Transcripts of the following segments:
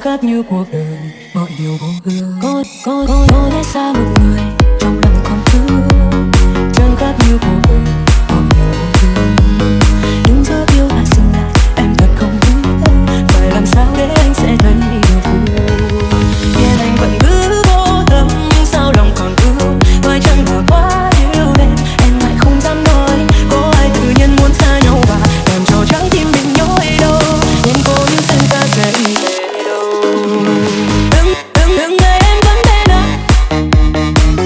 khác như cuộc đời, mọi điều vô hương. Có lẽ xa một người trong lòng còn thương, chẳng khác như cuộc đời, mọi điều vô hương. Nhưng giờ yêu là dừng lại, em thật không biết phải làm sao để anh sẽ thấy yêu thương. Biết anh vẫn cứ vô tâm nhưng sao lòng còn thương, phải chăng là quá yêu em lại không dám nói. Có ai tự nhiên muốn xa nhau và làm cho trái tim mình nhói đau, nên cô những xin ta sẽ về đâu. Từng ngày em vẫn thế nào,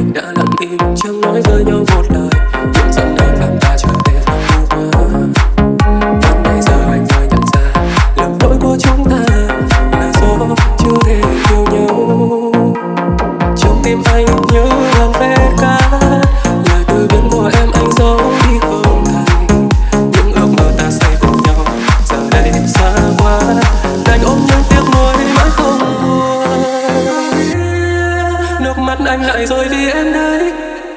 mình đã lặng im chẳng nói với nhau một lời, những giận hờn làm ta trở về mù mờ. Đến bây giờ anh mới nhận ra lầm lỗi của chúng ta là do chưa thể yêu nhau. Trong tim anh nhớ ngàn vết cát, lời từ biệt của em anh giấu đi không thành. Những ước mơ ta xây cùng nhau giờ đây xa quá, đành ôm những tiếc nuối mãi không nguôi. Nước mắt anh lại rơi vì em đấy,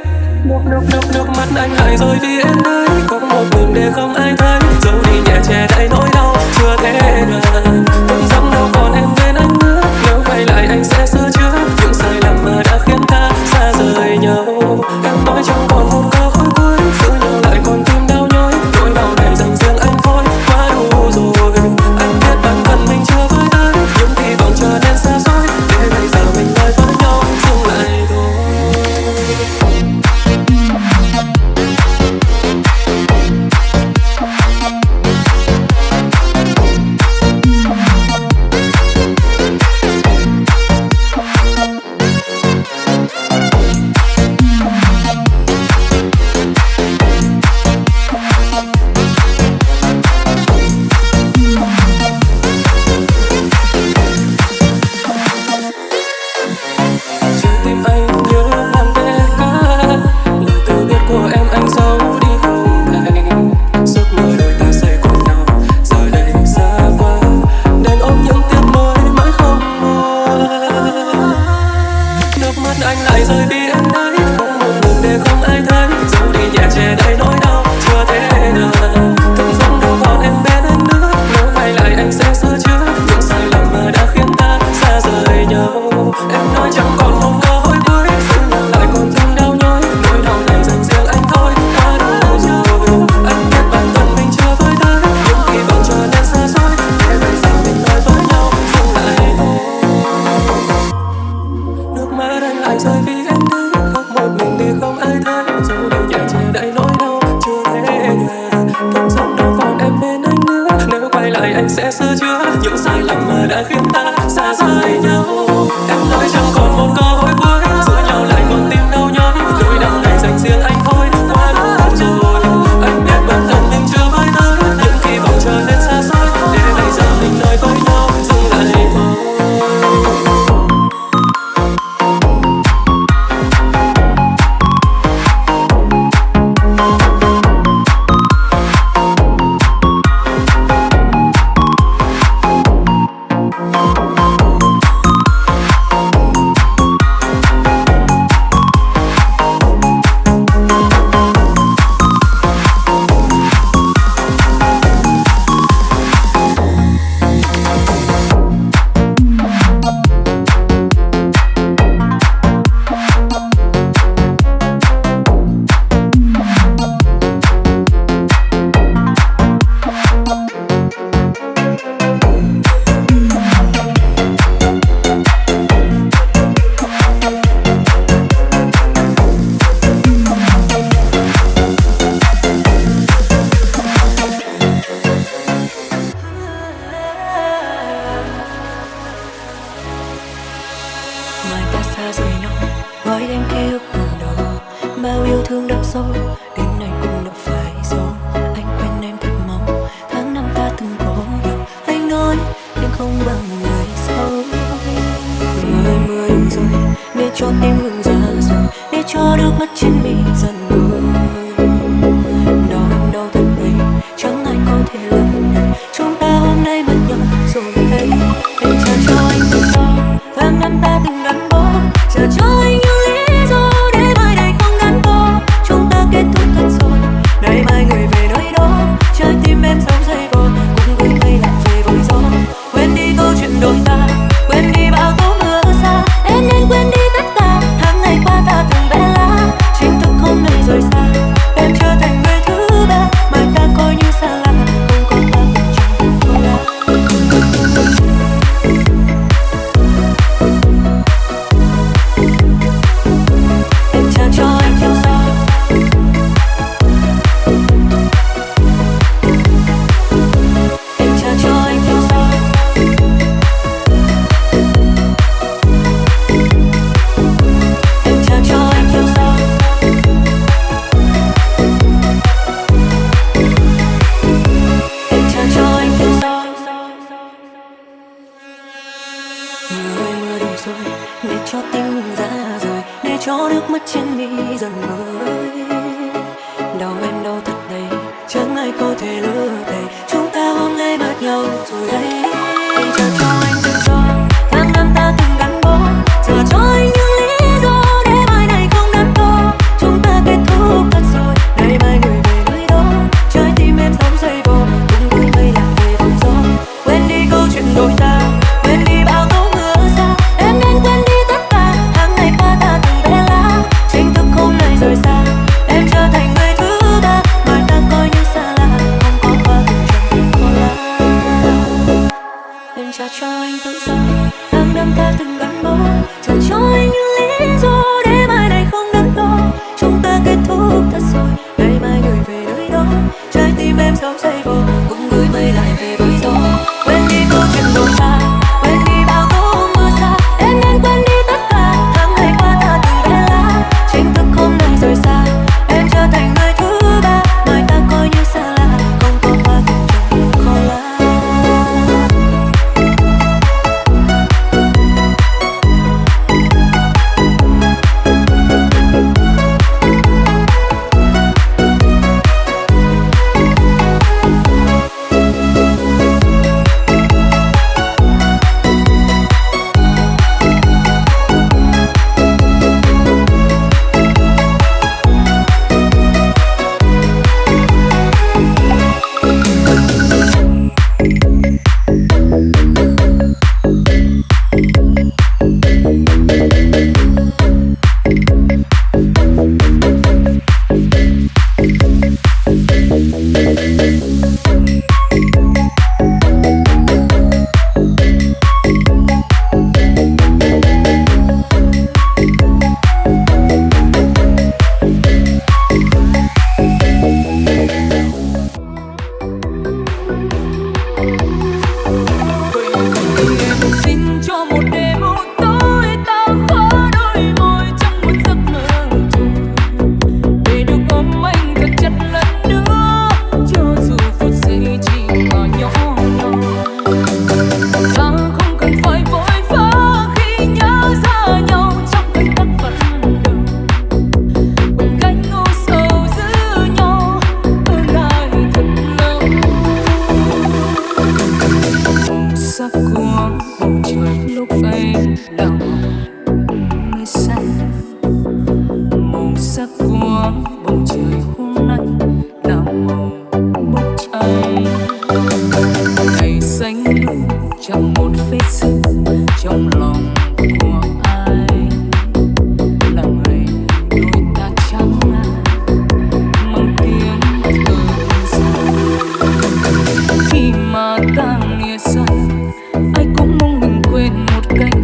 nước mắt anh lại rơi vì em đấy. Có một mình để không ai thấy, dẫu đi nhẹ che đậy nỗi đau chưa thể ngờ. Vẫn rằng đâu còn em bên anh nữa, nếu quay lại anh sẽ sửa chữa những sai lầm mà đã khiến ta xa rời nhau. Em nói chẳng còn một câu hỏi cuối, giữ nhau lại còn tim đau nhói, nỗi đau này dành riêng anh thôi quá đủ rồi. Anh biết bản thân mình chưa với tới, những hy vọng trở nên xa xôi, để bây giờ mình nói với nhau dừng lại thôi. Rời cho nước mắt trên mi dần mới. Đau em đau thật đấy, chẳng ai có thể lừa thầy. Chúng ta hôm nay mất nhau rồi đấy. Anh trả cho anh tự do, tháng năm ta từng gắn bó. Giờ cho anh những lý do để mai này không đắn đo. Chúng ta kết thúc thật rồi, ngày mai người về nơi đó. Trái tim em sóng dây vò, cùng đôi mây lạc về vùng gió. Quên đi câu chuyện đôi ta, quên đi bao tố mưa xa. Em nên quên đi tất cả, tháng ngày qua ta từng bé lá. Chính thức hôm nay rời xa, em trở thành người thứ ba. Mà ta coi như xa lạ, không có qua từng chẳng có lá. Em trả cho anh tự do, tháng năm ta từng gắn bó. Trả cho anh những lý do để mai này không đắn đo. Chúng ta kết thúc thật rồi, ngày mai người về nơi đó. Trái tim em sóng dây vò, cùng gửi mây lại về với gió. Quên đi câu chuyện đôi ta, quên đi bao tố mưa xa. Em nên quên đi tất cả, tháng ngày qua ta từng bé lá. Chính thức hôm nay rời xa, em trở thành người thứ ba. Mai ta coi như xa lạ, không có hoa cùng chẳng có lá.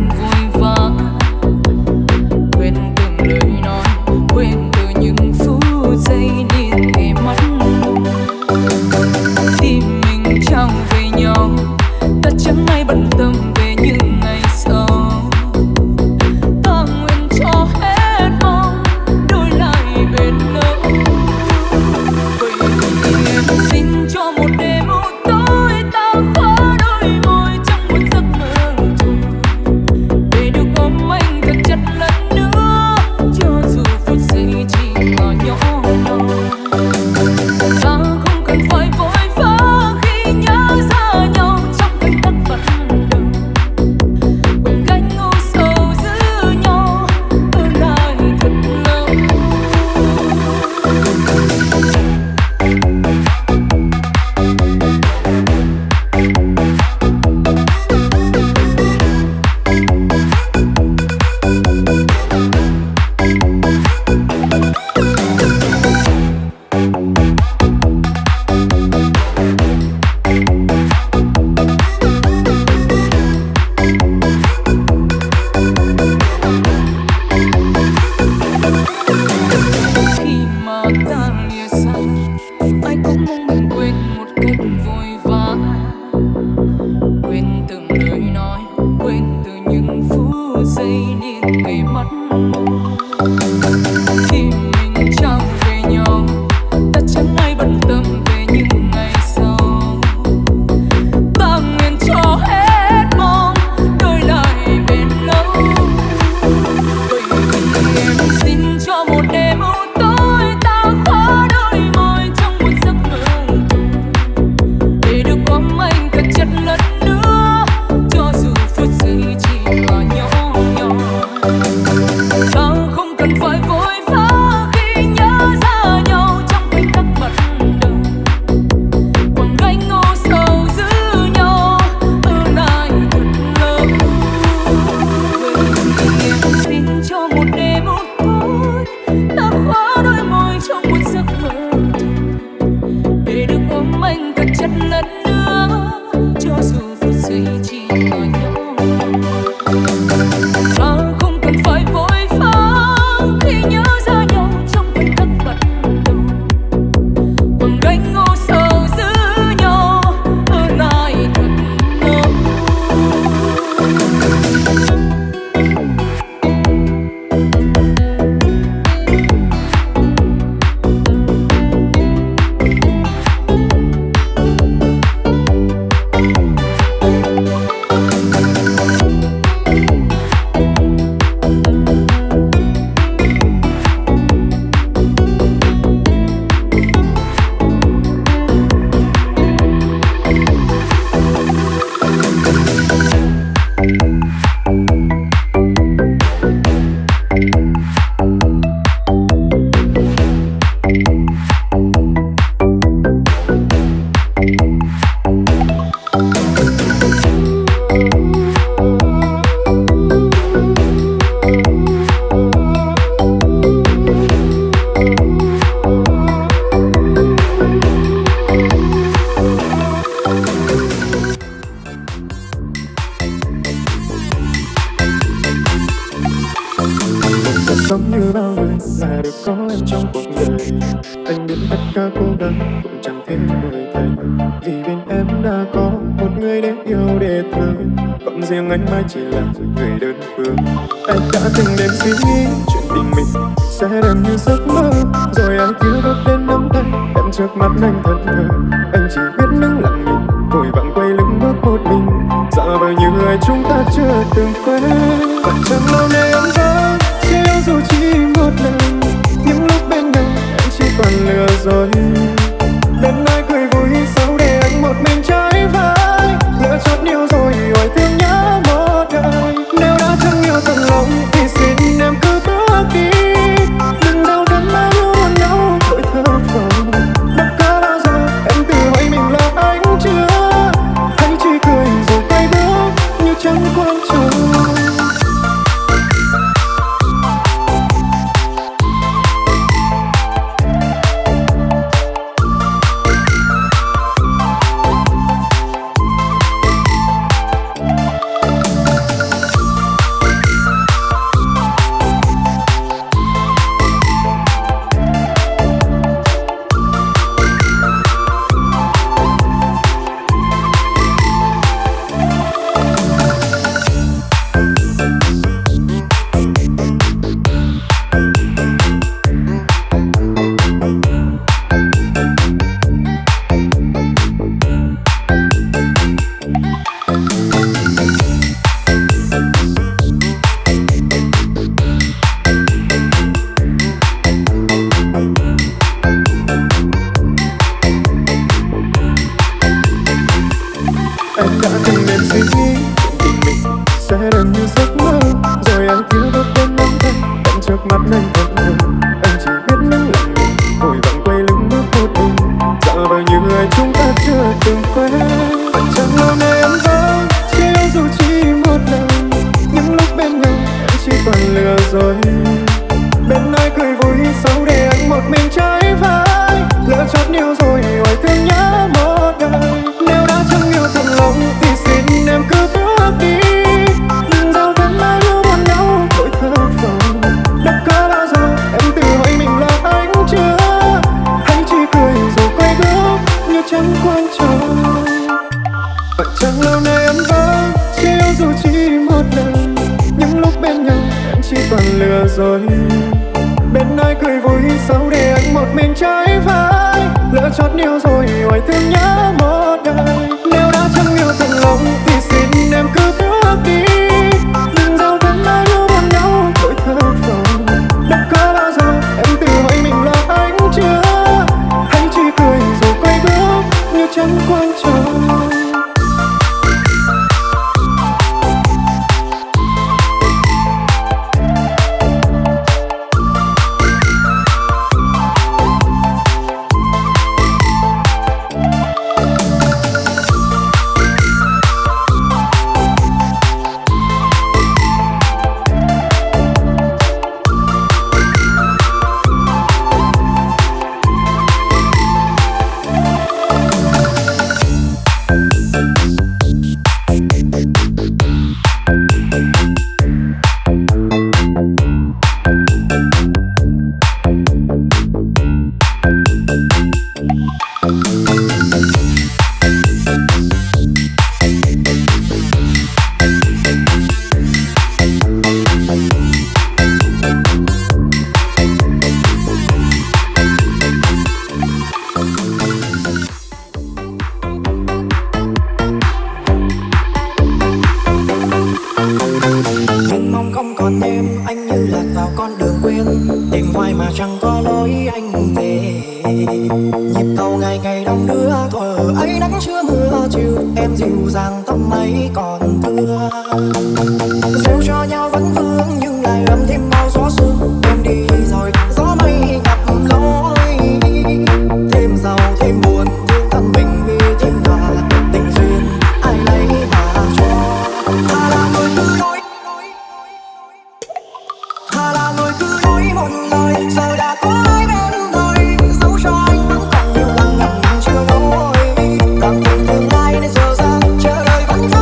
Quên từ những phút giống như bao người là được có em trong cuộc đời. Anh biết tất cả cố gắng cũng chẳng thể đổi thay, vì bên em đã có một người để yêu để thương, còn riêng anh mãi chỉ là người đơn phương. Anh đã từng đêm suy nghĩ chuyện tình mình sẽ đẹp như giấc mơ, rồi ai kia bước đến nắm tay em trước mắt anh thẫn thờ. Anh chỉ biết đứng lặng nhìn vội vàng quay lưng bước một mình, giả vờ như người chúng ta chưa từng quen. Và chẳng lâu nay em vẫn chỉ yêu dù chỉ một lần, những lúc bên nhau em chỉ toàn lừa dối. Đến ai cười vui sau để anh một mình trái vai, lỡ chót yêu rồi hỏi thương nhớ một đời. Nếu đã chẳng yêu thật lòng thì xin em cứ bước đi, đừng đau đớn mà luôn nhau mỗi thơ phòng. Đã có bao giờ em tự hỏi mình là anh chưa, hay chỉ cười rồi quay bước như chẳng quan trọng.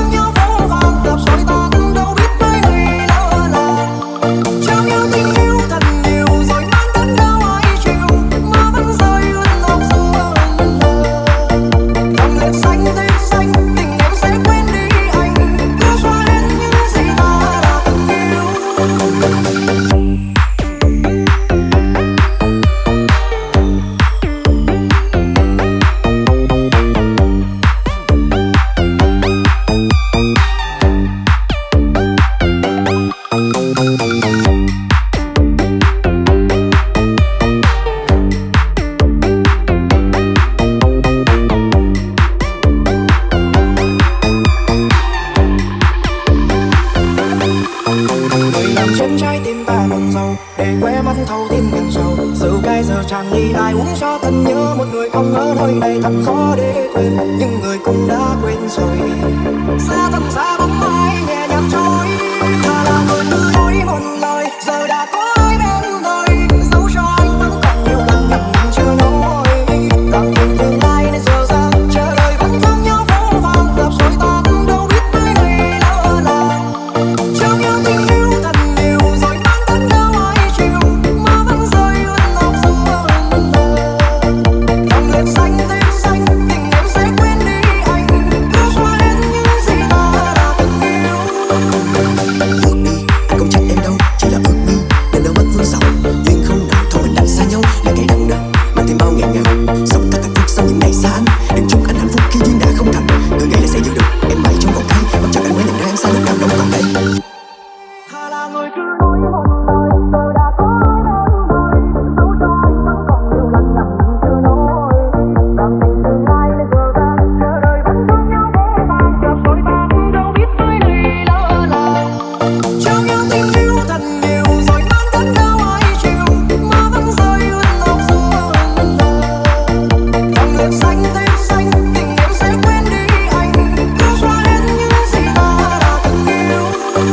Trao nhau tình yêu ngàn sâu. Sự cay giờ tràn ly ai uống cho thân nhớ một người không ở nơi đây thật khó để quên, nhưng người cũng đã quên rồi. Xa thân xa bóng ai nhẹ nhàng trôi, thà là người cứ nói một lời giờ đã có ai bên đời, dẫu cho anh vẫn còn nhiều lần nhầm chưa nói. Rằng tình tương lai nên giờ ra chờ đợi vẫn thương nhau phố vàng gặp rồi ta cũng đâu biết tới ngày lỡ làng. Trao nhau tình yêu thật nhiều rồi mang đến đâu ai chịu mà vẫn rơi ướt ngọc sông mơ lần lờ. Dòng lệ xanh thêm xanh tình em sẽ quên đi anh, đưa xóa hết những gì ta đã từng yêu. Ước đi anh không trách em đâu, chỉ là ước đi nên đâu mất vương sầu. Duyên không nợ thôi mình đặt xa nhau là kẻ đắng đắng mang thêm bao nghẹn ngào. Sống thật hạnh phúc sau những ngày xa anh, đừng chúc anh hạnh phúc khi duyên đã không thành. Người nghĩ là sẽ giữ được em mãi trong vòng tay, mặc cho anh mới nhận ra em xa lúc nào đâu còn đây. Thà là người cứ nói một lời giờ đã có ai bên đời, dẫu cho anh vẫn còn nhiều lần nhầm chưa nói. Rằng tình tương lai nên giờ ra chờ đợi vẫn thương nhau phố vàng gặp rồi ta cũng đâu biết tới đây lỡ làng. Trao nhau tình yêu thật nhiều rồi mang đến đâu ai chịu mà vẫn rơi ướt ngọc sông mơ lần lờ. Dòng lệ xanh thêm xanh tình em sẽ quên đi anh, đưa xóa hết những gì ta đã từng yêu.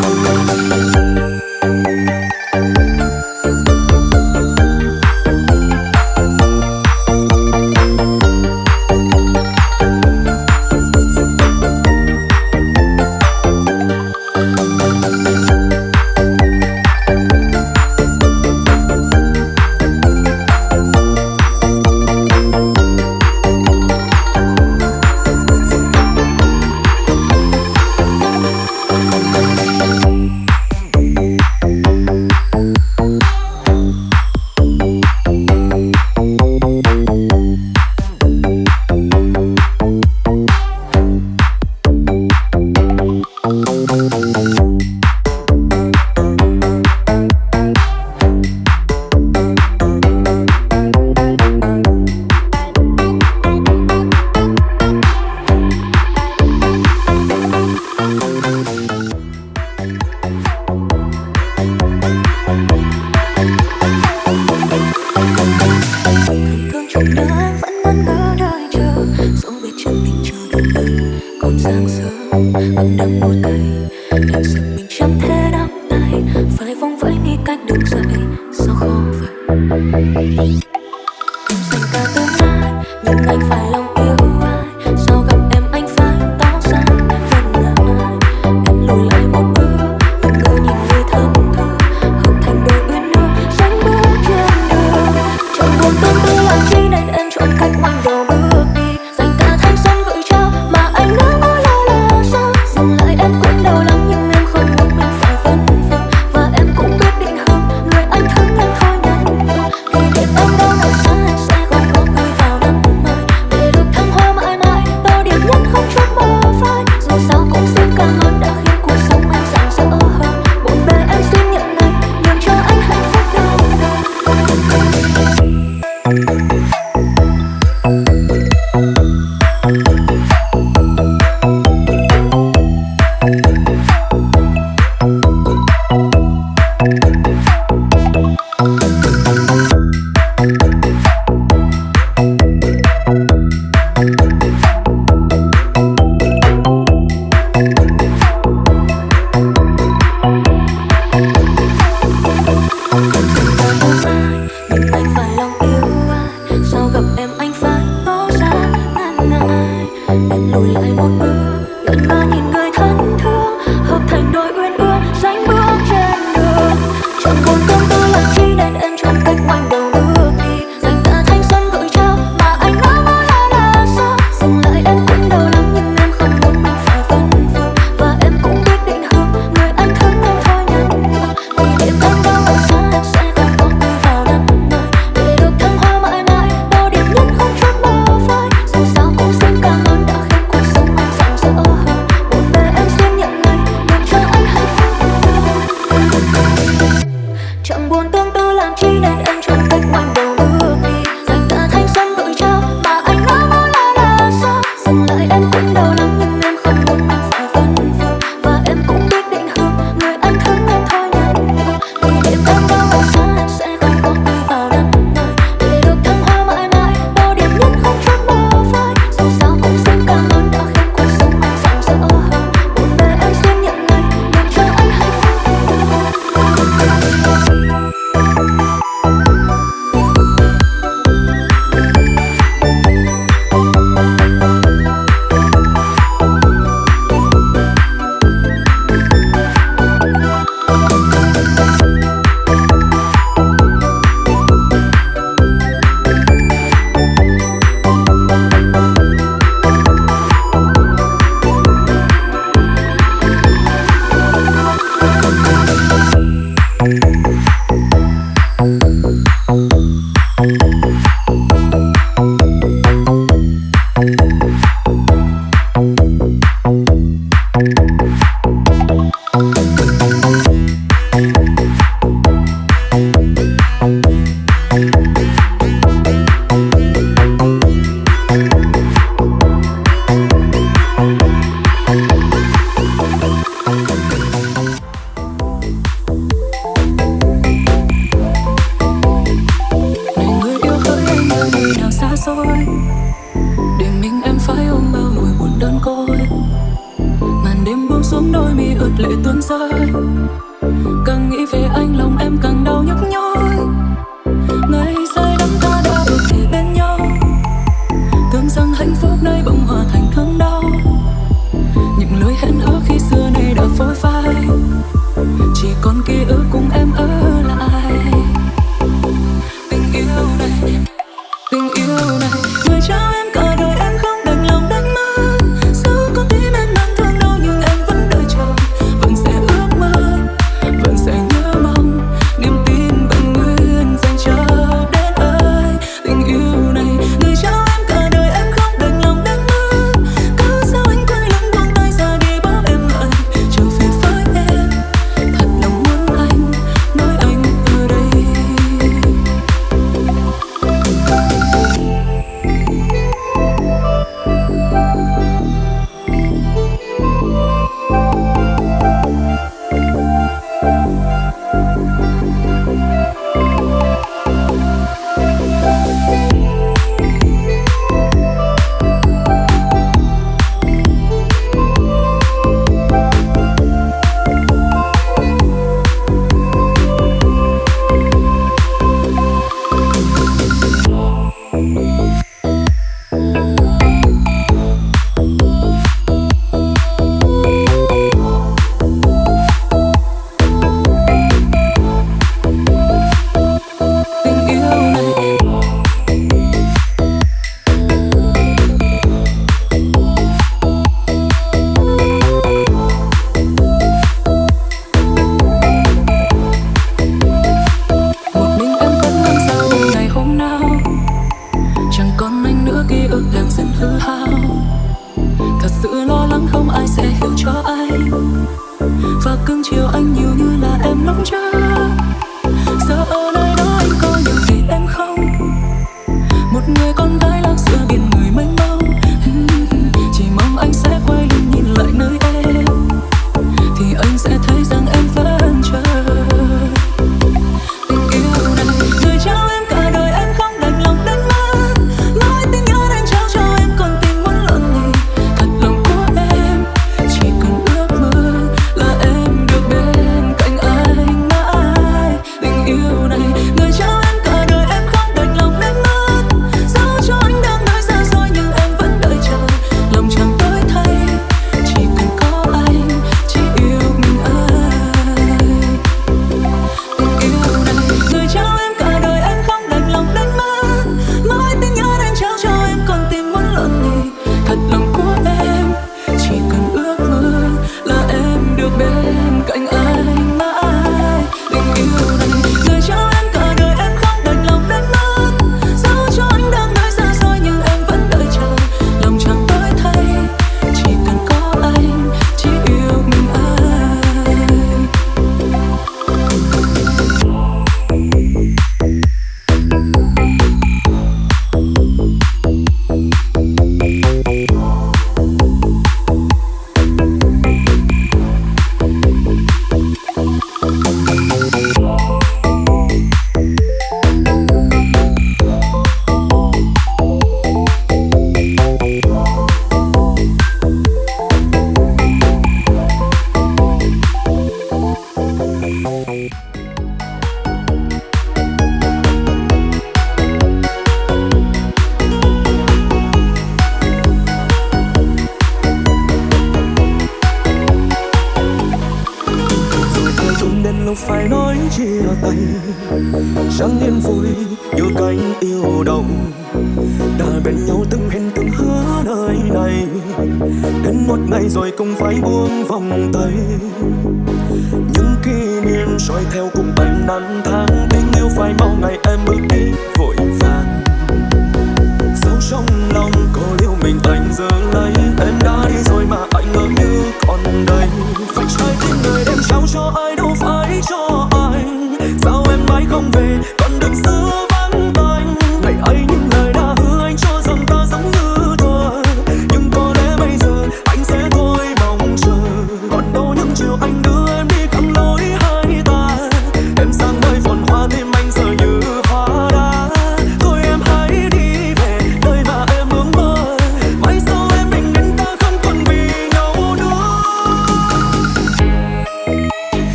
Thương chút nữa em vẫn muốn ở đợi chờ, dẫu biết chân mình chưa đủ lớn. Còn sáng sớm vẫn đang ngồi cày, em sợ mình chẳng thể nắm tay, phải vòng vẫy đi cách đường dậy sao khó vậy. Em dành cả tương lai nhưng anh phải lòng yêu ai, sao gặp em anh phải tỏ ra vẫn ngờ ai. Em lùi lại một bước nhưng ngỡ nhìn người thân thương, hợp thành đôi uyên ương dáng bước trên đường. Trong cuộc tương tư làm chi nên em chọn cách ngoảnh đầu bước đi, dành cả thanh xuân gửi trao mà anh đã ngỏ là sao. Dừng lại em cũng đau lắm nhưng em không muốn mình phải vấn vương, và em cũng biết định hướng người anh thương em thôi nhắn nhủ. Kỷ niệm em đâu phải nói chia tay, chẳng yên vui như cánh yêu đầu đã bên nhau từng hẹn từng hứa nơi này, đến một ngày rồi cũng phải buông vòng tay. Những kỷ niệm soi theo cùng tay năm tháng, tình yêu phải bao ngày em bước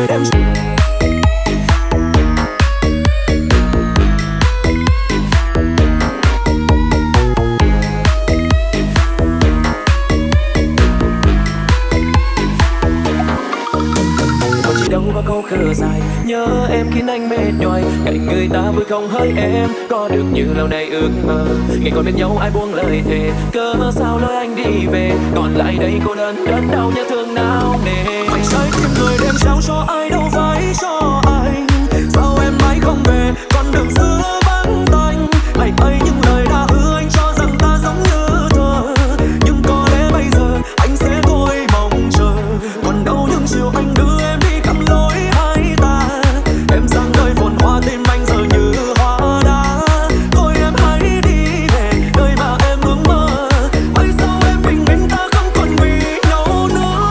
người đem. Qua câu khờ dài nhớ em khiến anh mệt nhoài, cạnh người ta vui không hỡi em có được như lâu nay ước mơ. Ngày còn bên nhau ai buông lời thề, cớ sao lối anh đi về, còn lại đây cô đơn đớn đau nhớ thương não nề. Phải trái tim người đem trao cho ai đâu phải cho anh, sao em mãi không về con đường xưa vắng tanh. Ngày ấy những lời đã hứa anh cho rằng ta giống như thơ, nhưng có lẽ bây giờ anh sẽ thôi mong chờ. Còn đâu những chiều anh đưa em đi khắp lối hai ta, em sang nơi phồn hoa tim anh giờ như hoa đá. Thôi em hãy đi về nơi mà em ước mơ, mai sau em bình minh ta không còn vì nhau nữa.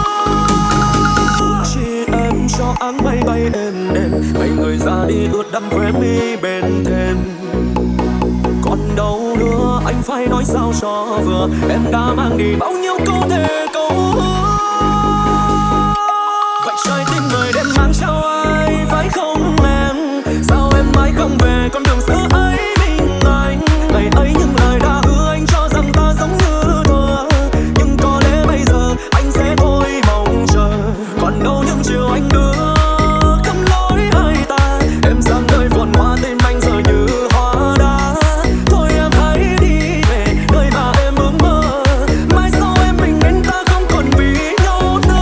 Chỉ em cho áng mây bay êm đềm, ngày người ra đi ướt đẫm khóe mi bên thềm. Còn đâu nữa anh phải nói sao cho vừa, em đã mang đi bao nhiêu câu thề câu hứa. Vậy trái tim người đem mang cho ai phải không em, sao em mãi không về con đường xưa ấy mình anh. Ngày ấy những lời đã hứa anh cho rằng ta giống như thơ, nhưng có lẽ bây giờ anh sẽ thôi mong chờ. Còn đâu những chiều anh đưa khắp lối hai ta, em sang nơi phồn hoa tim anh giờ như hoa đá. Thôi em hãy đi về nơi mà em ước mơ, mai sau em bình minh ta không còn vì nhau nữa.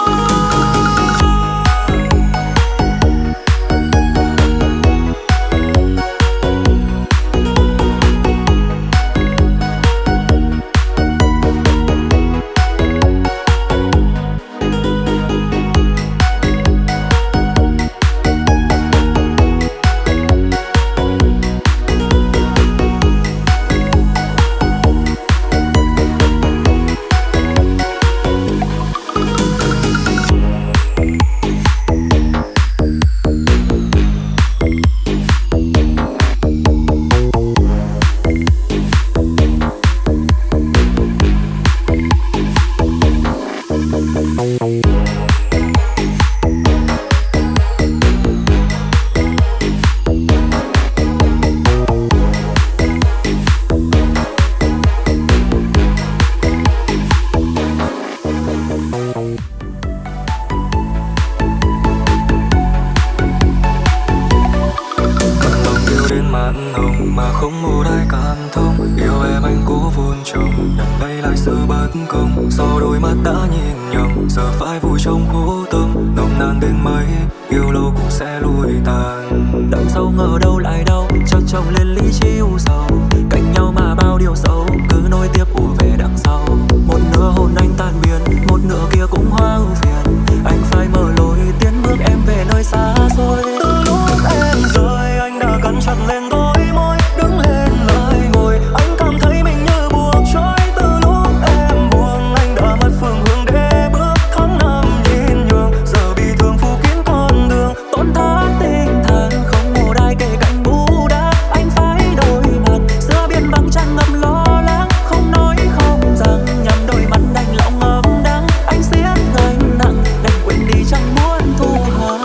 Mà không một ai cảm thông, yêu em anh cố vun trồng, nhận đây lại sự bất công. Sau đôi mắt đã nhìn nhầm, giờ phải vui trong khổ tâm. Nồng nàn đến mấy, yêu lâu cũng sẽ lùi tàn. Đằng sau ngờ đâu lại đau, chắc chồng lên lý trí u sầu. Cạnh nhau mà bao điều xấu, cứ nối tiếp ùa về đằng sau. Một nửa hồn anh tan biến, một nửa kia cũng hoa ưu phiền. Anh phải mở lối tiến bước em về nơi xa xôi. Từ lúc em rời anh đã cắn chặt lên đôi môi, đứng lên lại ngồi anh cảm thấy mình như buộc trói. Từ lúc em buông anh đã mất phương hướng để bước, tháng năm nhìn nhường giờ bị thương phủ kín con đường. Tổn thất tinh thần không một ai kể cạnh bù đắp, anh phải đối mặt giữa biển vắng tràn ngập lo lắng. Không nói không rằng nhằm đôi mắt đành lòng ngập đắng, anh siết gánh nặng đành quên đi chẳng muốn thu hàng.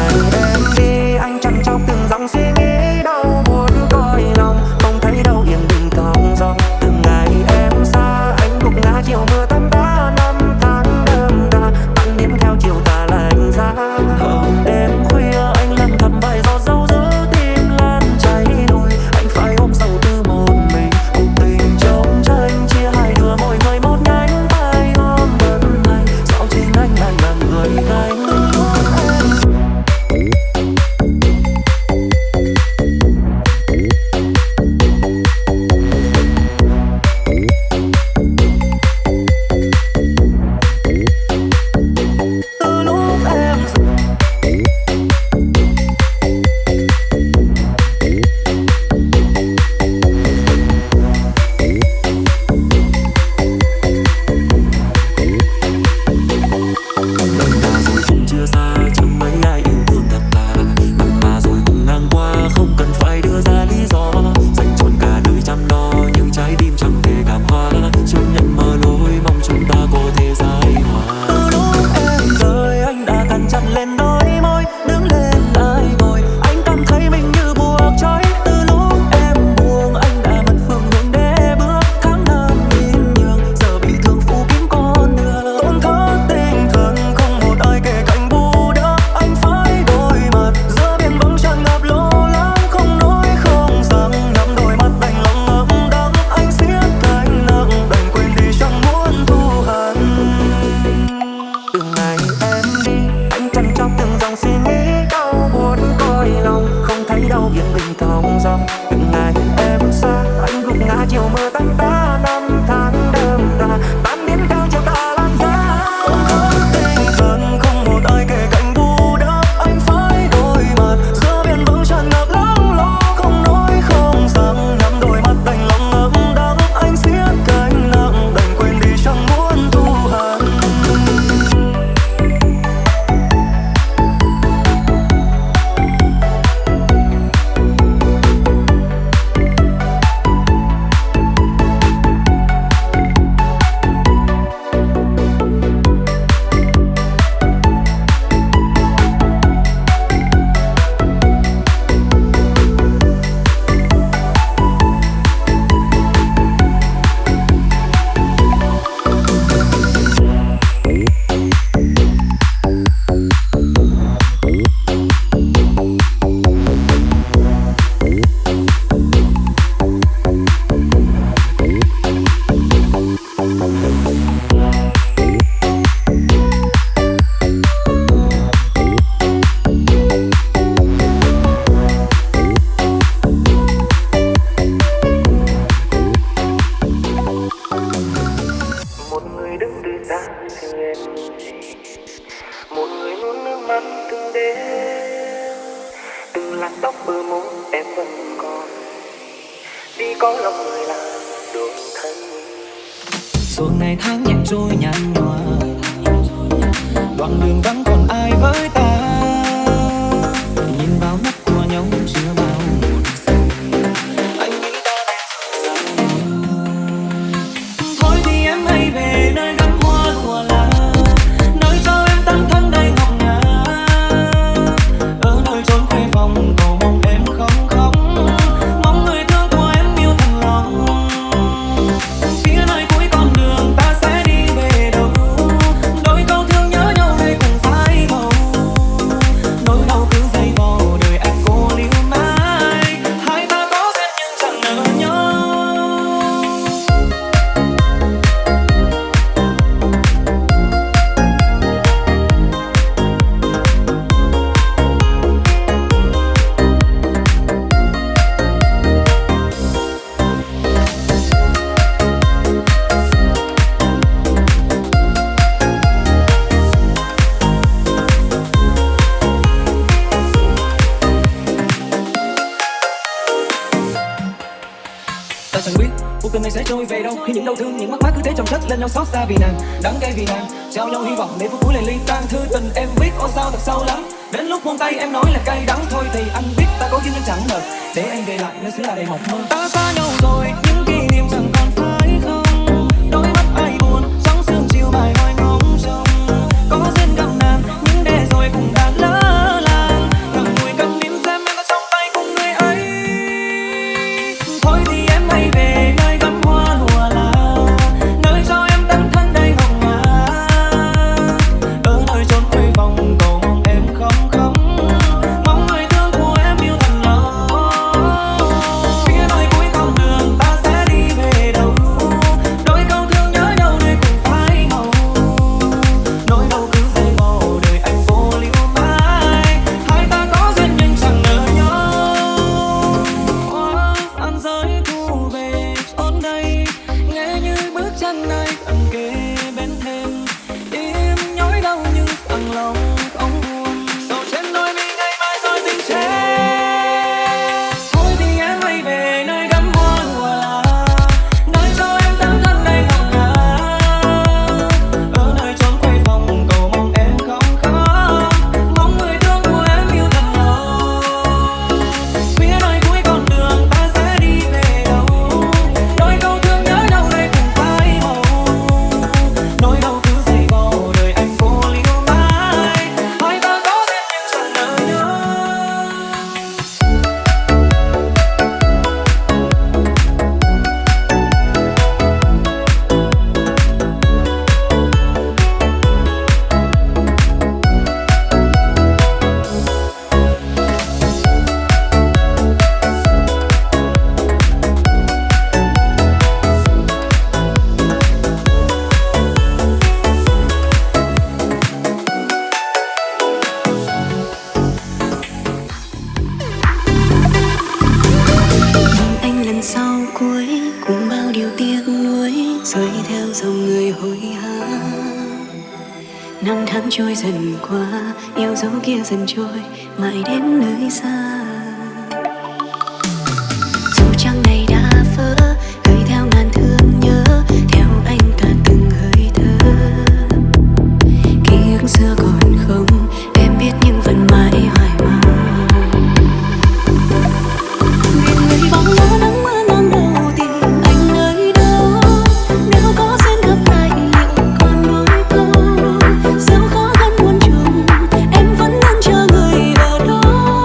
Em đi anh chăn chọc từng dòng suy nghĩ đau buồn cõi lòng, không thấy đâu yên bình thong dong. Từng ngày em xa anh gục ngã chiều mưa tầm tã, năm tháng đơm đà bạn đêm theo chiều tà lạnh giá. Hồng đêm khuya anh lặng thầm vài giọt dấu giữ tim lan cháy nổi, anh phải ôm sầu tư một mình. Cuộc tình trống tranh chia hai đứa mỗi người một nhánh tay ôm vẫn anh, sao chính anh lại là người gánh. màu mưa tan ta năm tháng đơm ra tan biến theo chiều tà lan ra. Tinh thần không một ai kể cạnh bù đắp, anh phải đối mặt giữa biển vững tràn ngập lắng lo không nói không rằng nắm đôi mắt đành lòng ngấm đắng. Anh siết cánh nặng đành quên đi chẳng muốn thu hằn. Một người đứng từ xa xem em, một người nuốt nước mắt từng đêm, từng làn tóc bờ môi em vẫn còn đi có lòng người là đổi thay. Rồi ngày tháng nhẹ trôi nhàn nhòa, đoạn đường vắng còn ai với ta. Nhìn vào mắt của nhau chưa bao một giây, anh nghĩ ta đang sợ sao. Thôi thì em hãy về nơi gắn hoa lụa là, nơi cho em tăng thân đầy ngọt ngào. Ở nơi chốn khuê phòng cầu mong em không khóc, mong người thương của em yêu thật lòng. Phía nơi cuối con đường ta sẽ đi về đâu, đôi câu thương nhớ nhau đây cùng phai màu. Nỗi đau cứ dày vò đời anh cô liêu mãi, hai ta có duyên nhưng chẳng nỡ nhau. Ta chẳng biết cuộc tình này sẽ trôi về đâu, khi những đau thương những mất mát cứ thế chồng chất lên nhau xót xa vì nàng, đắng cay vì nàng, trao nhau hy vọng để phút cuối lại ly tan. Thư tình em viết ôi sao thật sâu lắm, đến lúc buông tay em nói là cay đắng thôi thì anh biết ta có duyên nhưng chẳng ngờ để anh về lại nơi xứ là đầy mộng mơ. Ta xa nhau rồi những kỷ niệm chẳng còn phải không, đôi mắt ai buồn trong sương chiều bài hoài ngóng trông. Có duyên gặp nàng nhưng để rồi cũng đã lỡ làng, cầm mùi cầm nín xem em đã trong tay cùng người ấy. Thôi thì em hãy về nơi gắn hoa lụa là, nơi cho em tấm thân đầy ngọt ngào. Ở nơi chốn khuê phòng cầu mong em không khóc, mong người thương của em yêu thật lòng. Phía nơi cuối con đường ta sẽ đi về đâu, đôi câu thương nhớ nhau nơi cùng phai màu. Nỗi đau cứ dày vò đời anh vô liêu mãi, hai ta có duyên nhưng chẳng nỡ nhau. Phan giới thu về chốn đây, nghe như bước chân ai gần kề bên thêm, tim nhói đau như bằng lòng không buồn, sầu trên đôi mi ngày mai rồi tình chết. Thôi thì em hãy về nơi gắn hoa lụa là, nơi cho em tấm thân đầy ngọt ngào. Ở nơi chốn khuê phòng cầu mong em không khóc, mong người thương của em yêu thật lòng. Phía nơi cuối con đường ta sẽ đi về đâu, đôi câu thương nhớ nhau đây cùng phai màu. Nỗi đau cứ dày vò đời anh cô liêu mãi, hai ta có duyên nhưng chẳng nỡ nhau. Anh lần sau cuối cùng bao điều tiếc nuối xuôi theo dòng người hối hả. Năm tháng trôi dần qua, yêu dấu kia dần trôi mãi đến nơi xa. Dù trăng này đã vỡ, gửi theo ngàn thương nhớ, theo anh cả từng hơi thở. Ký ức xưa còn không, em biết nhưng vẫn mãi hoài mang. Biển người bóng lá nắng mưa ngang đầu tìm anh nơi đâu. Nếu có duyên gặp lại liệu còn đôi câu. Dẫu khó khăn muôn trùng, em vẫn luôn chờ người ở đó.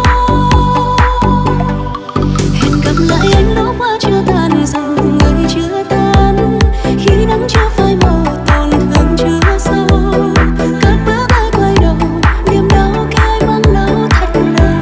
Hẹn gặp lại anh lúc hoa chưa tàn, dòng người chưa tan. Khi nắng chưa phai màu, tổn thương chưa sâu. Cất bước ai quay đầu, niềm đau kia ai mang lâu thật lâu.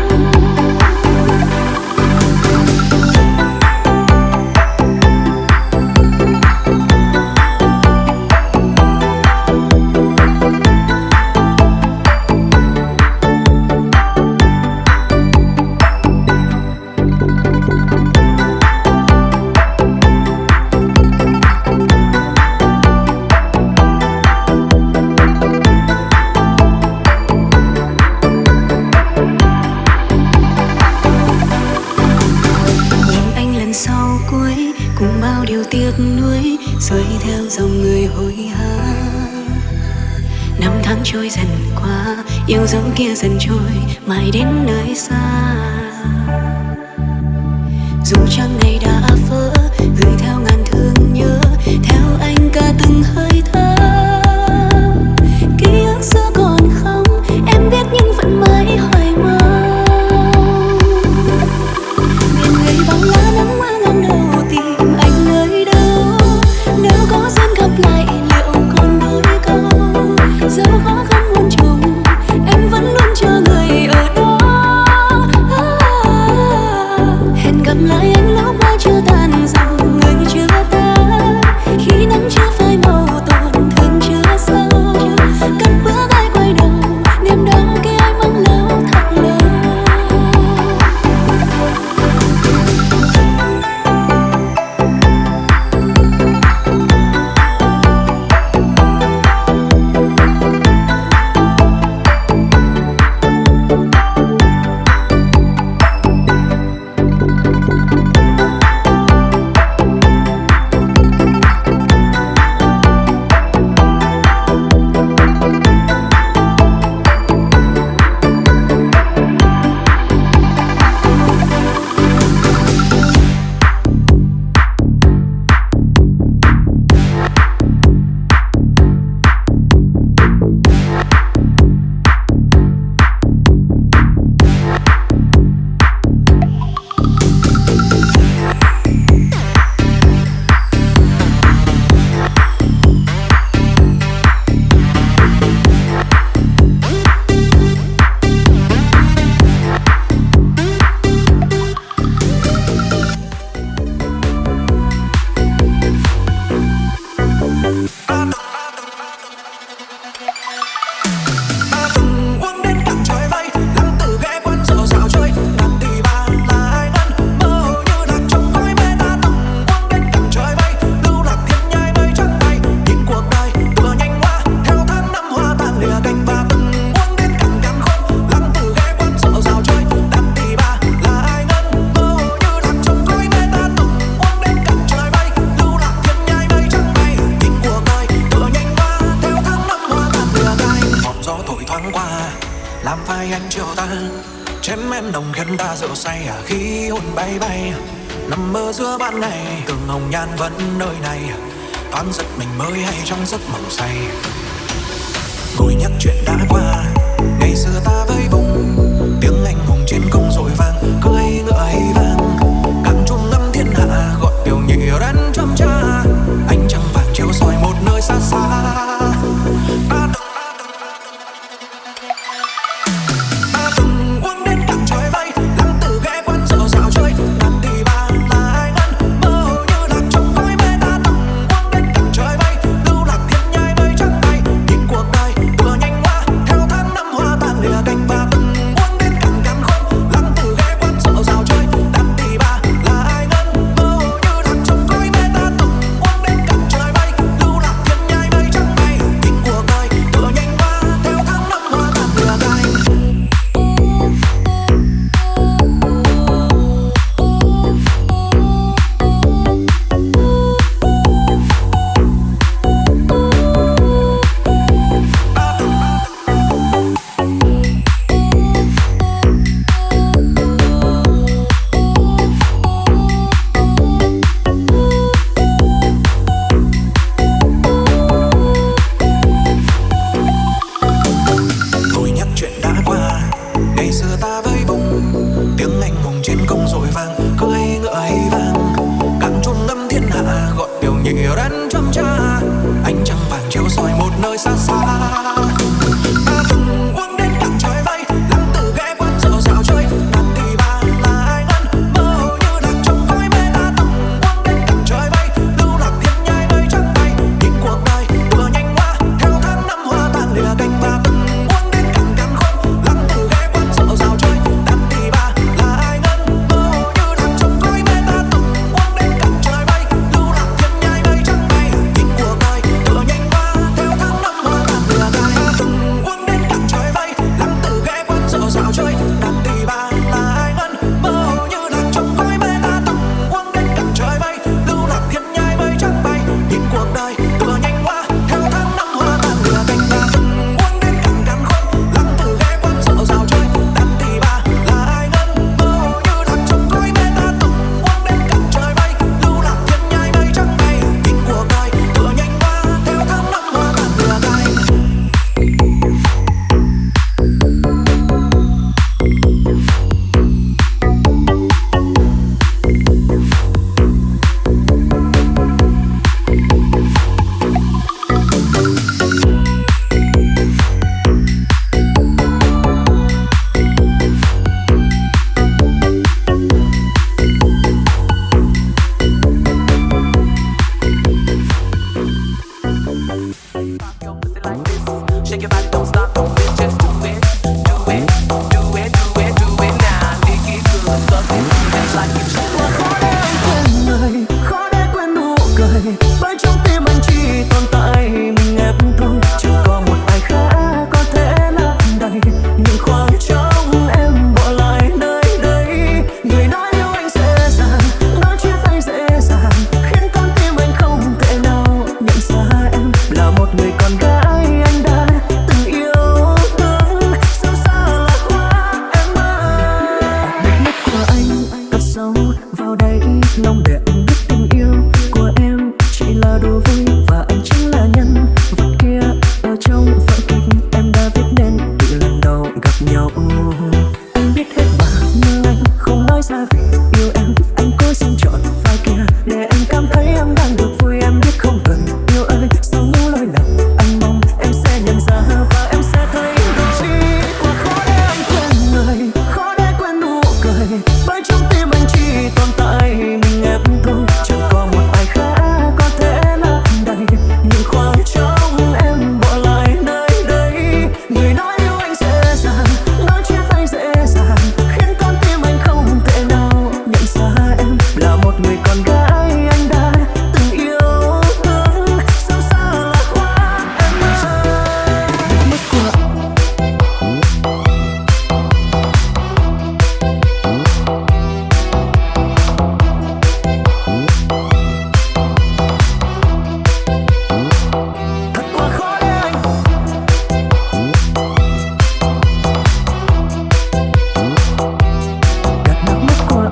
Nhìn anh lần sau cuối cùng bao điều tiếc nuối xuôi theo dòng người hối hả. Năm tháng trôi dần qua, yêu dấu kia dần trôi mãi đến nơi xa. Dù trăng này đã vỡ, gửi theo ngàn thương nhớ, theo anh cả từng hơi thở. Ký ức xưa còn không, em biết nhưng vẫn mãi hoài mang. Biển người bóng lá nắng mưa ngang đầu tìm anh nơi đâu. Nếu có duyên gặp lại liệu còn đôi câu. Dẫu khó khăn muôn trùng, em vẫn luôn chờ người ở đó. Hẹn gặp lại anh lúc hoa chưa tàn, dòng người chưa tan. Khi nắng chưa phai màu, tổn thương chưa sâu. Cất bước ai quay đầu, niềm đau kia ai mang lâu thật lâu. làm phai anh chiều ta chém em nồng khiến ta rượu say khi hồn bay bay nằm mơ giữa ban ngày từng hồng nhan vẫn nơi này toán giật mình mới hay trong giấc mộng say ngồi nhắc chuyện đã qua ngày xưa ta với vùng tiếng anh hùng trên công rồi vang cưỡi ngựa hay vang càng trung ngâm thiên hạ gọi điều nhị đến chăm cha ánh trăng vàng chiếu soi một nơi xa xa. gọi điều nhị đến chăm cha. Anh trăng vàng chiếu soi một nơi xa xa. Ta từng uống đến cạn trời bay, lắng từ ghé quán rượu dạo chơi. Nàng thì bà là ai ngân, mơ hồ như lạc trong cõi mê. Ta từng uống đến cạn trời bay, lưu lạc thiên nhai nơi trắng bay. Nhìn cuộc đời vừa nhanh qua, theo tháng năm hoa tàn lìa cành. Và từng uống đến cạn cạn khôn, lắng từ ghé quán rượu dạo chơi. Nàng thì bà là ai ngân, mơ hồ như lạc trong cõi mê. Ta từng uống đến cạn trời bay, lưu lạc thiên nhai nơi trắng bay. Nhìn cuộc đời vừa nhanh qua, theo tháng năm hoa tàn lìa cành. Ta từng uống đến cạn trời bay, lắng từ ghé quán rượu dạo chơi. Nàng thì bà là ai ngân, mơ hồ như lạc trong cõi mê. Ta từng uống đến cạn trời bay, lưu lạc thiên nhai nơi trắng bay. Nhìn cuộc đời vừa nhanh qua, theo tháng năm hoa tàn lìa cành. Ta từng uống đến cạn cạn khôn, lắng từ ghé quán rượu dạo chơi. Nàng thì bà là ai ngân, mơ hồ như lạc trong cõi mê. Ta từng uống đến cạn trời bay, lưu lạc thiên nhai nơi trắng bay. Nhìn cuộc đời vừa nhanh qua, theo tháng năm hoa tàn lìa cành. Shake your body, don't stop, don't quit, just do it, do it, do it, do it, do it now. Lick it good, suck it, just like you should. Khó để anh quên người, khó để quên nụ cười. Bởi trong tim anh chỉ tồn tại mình em thôi. Chẳng có một ai khác có thể lấp đầy những khoảng trống em bỏ lại nơi đây. Người nói yêu anh dễ dàng, nói chia tay dễ dàng, khiến con tim anh không thể nào nhận ra em là một người con gái anh đã từng yêu thương. Sâu xa là hoa em ơi. Một mắt của anh cất sâu vào đây lòng để anh biết tình yêu của em chỉ là đùa vui và anh chính là nhân vật kia ở trong vở kịch em đã viết nên từ lần đầu gặp nhau. Anh biết hết mà nhưng anh không nói ra vì yêu em. Anh cố xin chọn vai kia để anh cảm thấy em đang được vui. Em biết không người yêu ơi, sau những lỗi lầm anh mong em sẽ nhận ra và em sẽ thay đổi. Quá khó để anh quên người, khó để quên nụ cười. Bởi trong tim anh chỉ tồn tại mình em thôi. Chẳng có một ai khác có thể lấp đầy những khoảng trống em bỏ lại nơi đây. Người nói yêu anh dễ dàng, nói chia tay dễ dàng, khiến con tim anh không thể nào nhận ra em là một người con gái anh đã từng yêu thương. Sâu xa là hoa em ơi. Mất của thật quá khó để anh gạt nước mắt của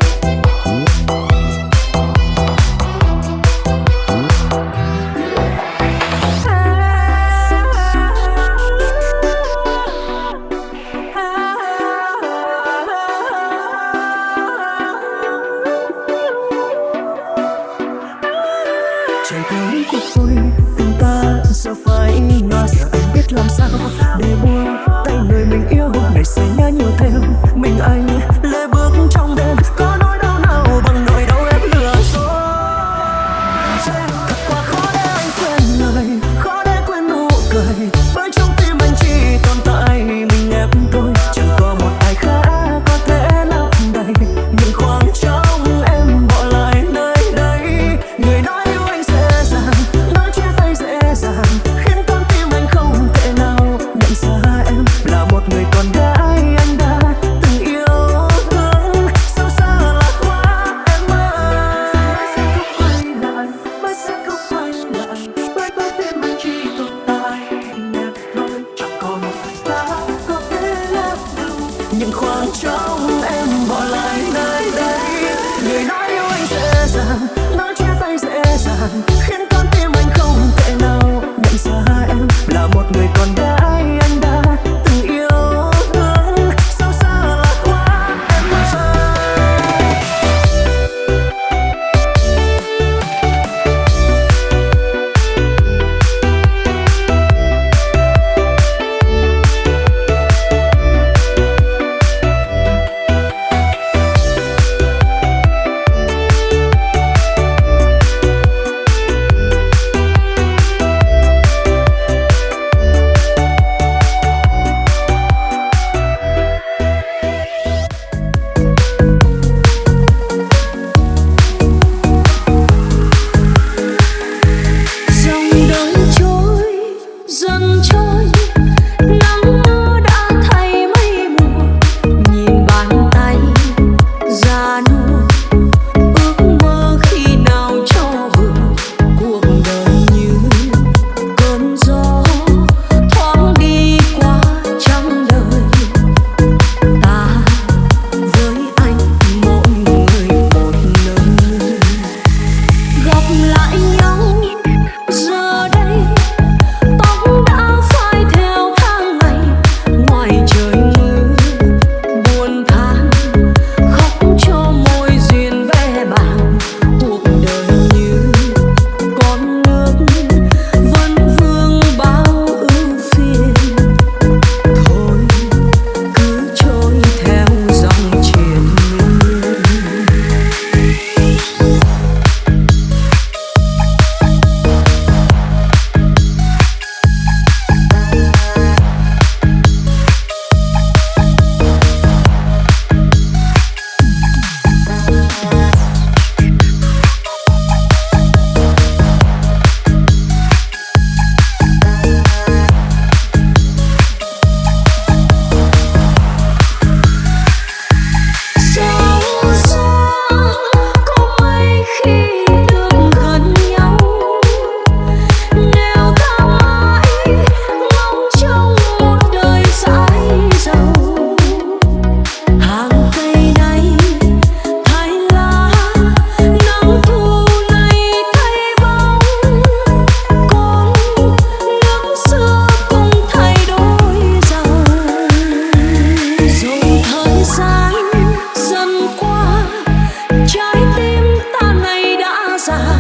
trải qua những cuộc vui tình ta giờ phải ngã. Giờ anh biết làm sao để buông tay người mình yêu. Ngày sẽ nhớ nhiều thêm mình anh lê bước trong đêm. Có nỗi đau nào bằng nỗi đau em lừa dối. Thật quá khó để anh quên người, khó để quên nụ cười. Bởi trong tim anh chỉ tồn tại mình em thôi. Chẳng có một ai khác có thể lấp đầy những khoảng trống em bỏ lại nơi đây. Người nói yêu anh dễ dàng, nói chia tay dễ dàng, khiến con tim anh không thể nào nhận ra em là một người con gái anh đã từng yêu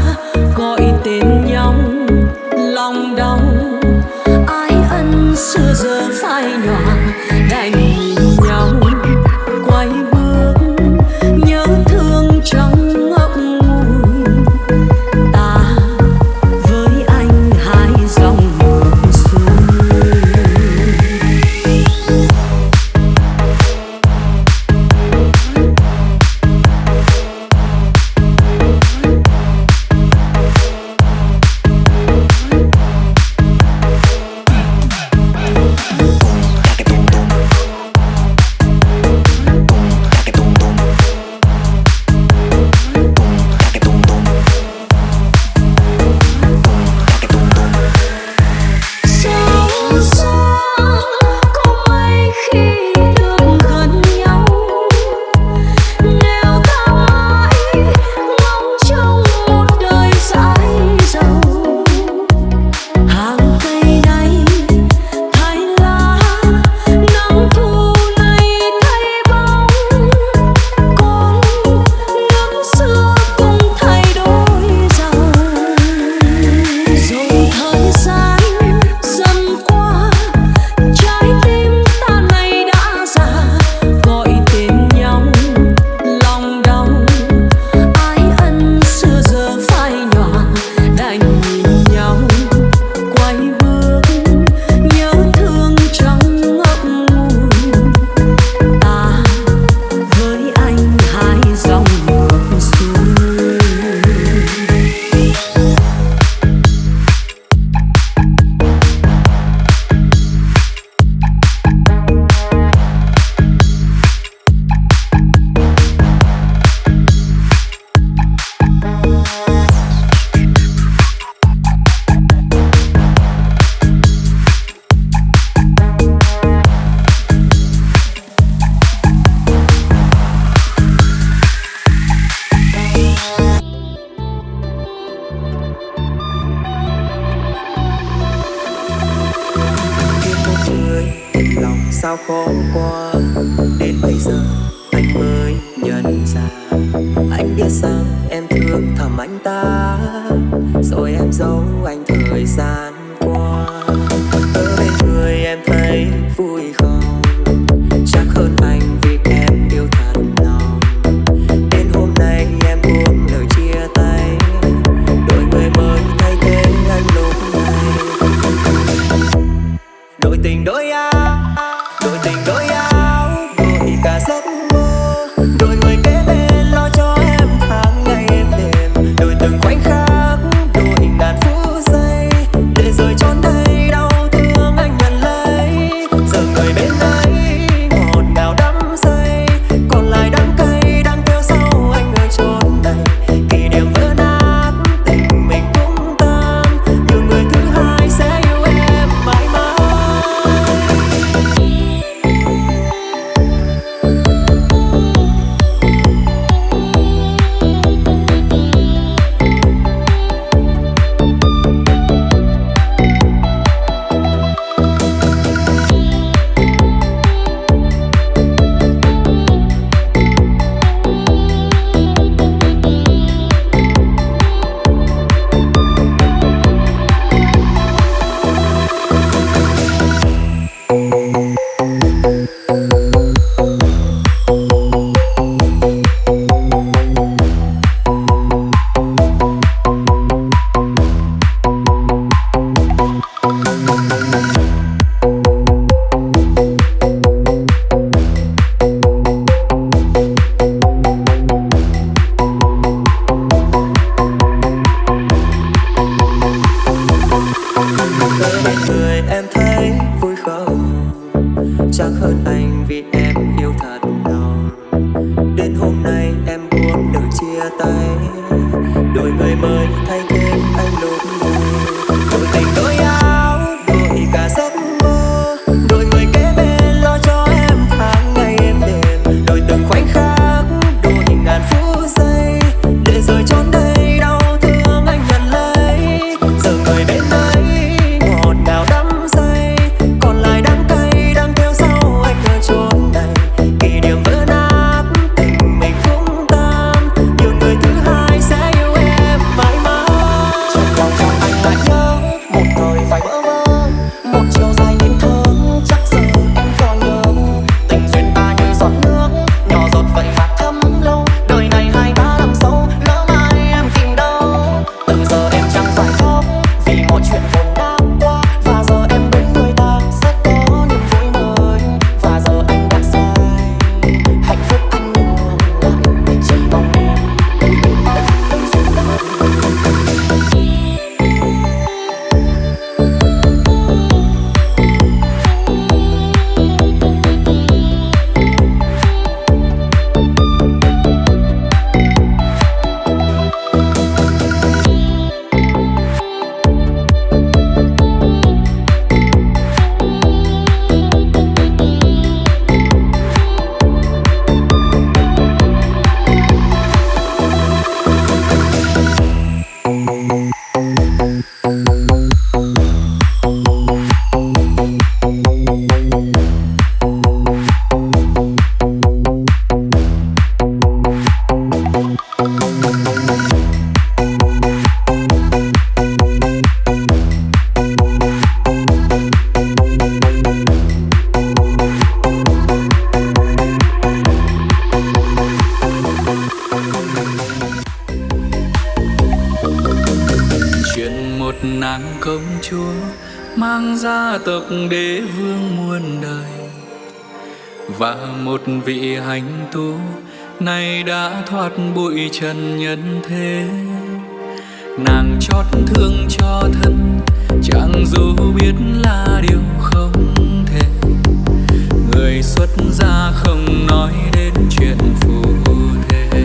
gọi tên nhau lòng đau. Ai ân xưa giờ phai nhòa đành nhìn nhau quay bước, nhớ thương trong ngậm ngùi. Ta với anh hai dòng ngược xuôi. Sao khó qua đến bây giờ anh mới nhận ra, anh biết rằng em thương thầm anh ta, rồi em giấu anh thời gian qua. Ở bên người em thấy vui không, chắc hơn anh vì em yêu thật lòng. Đến hôm nay em buông lời chia tay, đổi người mới thay thế anh lúc này. Đổi tình đổi áo, đổi tình đổi áo, đổi cả giấc mơ, đổi người kế bên lo cho em tháng ngày êm đềm, đổi từng khoảnh khắc, đổi ngàn phút giây để một nàng công chúa mang gia tộc đế vương muôn đời, và một vị hành tu nay đã thoát bụi trần nhân thế. Nàng chót thương cho thân chẳng dù biết là điều không thể, người xuất gia không nói đến chuyện phù thề.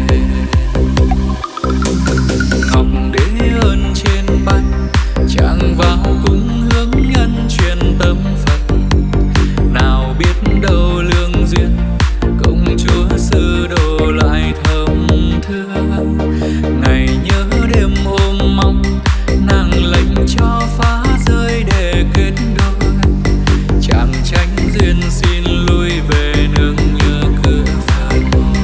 Ngọc đế ơn trên bay chàng vào cung hướng nhân truyền tâm Phật, nào biết đâu lương duyên công chúa sư đồ lại thầm thương. Ngày nhớ đêm ôm mong nàng lệnh cho phá rơi để kết đôi, chàng tránh duyên xin lui về nương nhờ cửa Phật.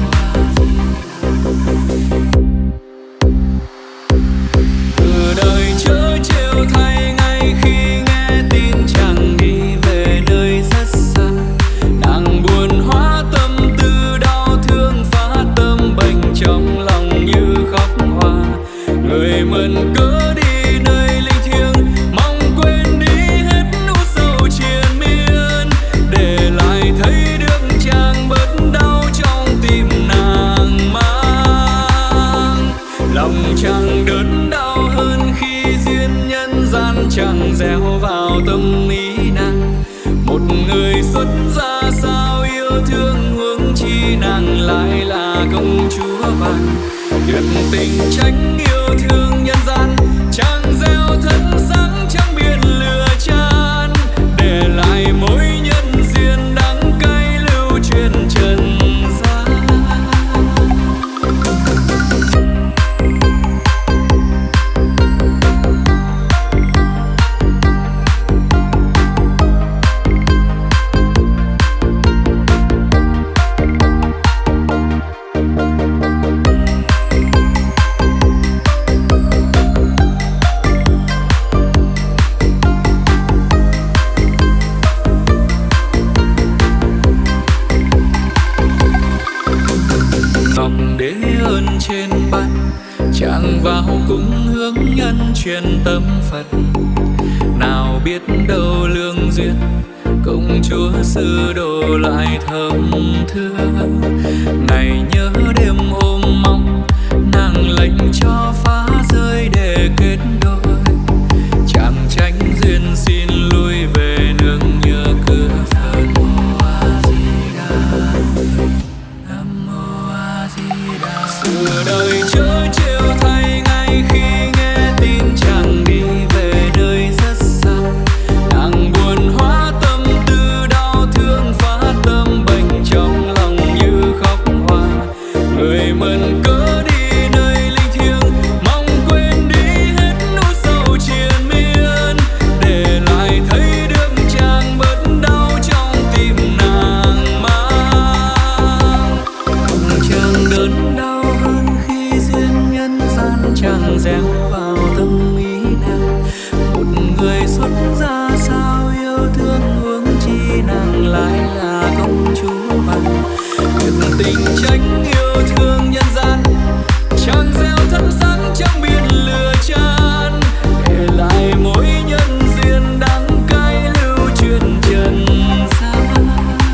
Từ đời chớ trêu thay ngay khi nghe tin chàng đi về nơi rất xa, nàng buồn hóa tâm tư đau thương phá tâm bệnh trong lòng như khóc hoa. Người mượn cớ đi nơi linh thiêng mong quên đi hết nỗi sầu triền miên, để lại thấy được chàng bớt đau trong tim nàng mang. Lòng chàng đớn đau hơn khi duyên nhân gian chẳng gieo vào tâm ý nàng. Một người xuất gia sao yêu thương huống chi nàng lại là công chúa vàng. Tuyệt tình tránh yêu thương nhân gian chàng gieo thân sáng trong biển lửa chan, để lại mối nhân duyên đắng cay lưu truyền trần gian. Ngọc đế ơn trên bay chàng vào cung hướng nhân truyền tâm Phật, nào biết đâu lương duyên công chúa sư đồ lại thầm thương. Ngày nhớ đêm ôm mong nàng lệnh cho phá rơi để kết đôi, chàng tránh duyên xin lui về nương nhờ cửa Phật. Từ đời chớ trêu thay ngay khi nghe tin chàng đi về nơi rất xa, nàng buồn hóa tâm tư đau thương phá tâm bệnh trong lòng như khóc hoa. Người mượn cớ đi nơi linh thiêng mong quên đi hết nỗi sầu triền miên, để lại thấy được chàng bớt đau trong tim nàng mang. Chàng đớn đau hơn khi duyên nhân gian chẳng gieo vào tâm ý nàng. Một người xuất gia sao yêu thương huống chi nàng lại là công chúa vàng. Tuyệt tình tránh yêu thương nhân gian chàng gieo thân sáng trong biển lửa chan, để lại mối nhân duyên đắng cay lưu truyền trần gian.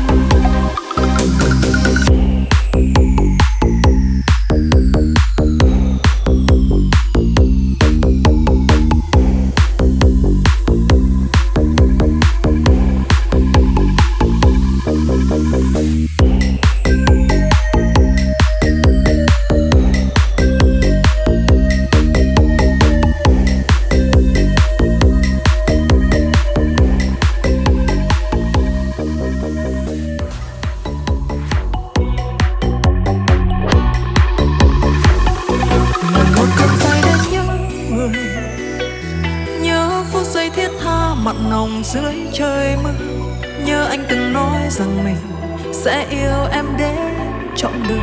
Một cơn say đến nhớ người, nhớ phút giây thiết tha mặn nồng dưới trời mưa. Nhớ anh từng nói rằng mình sẽ yêu em đến trọn đời.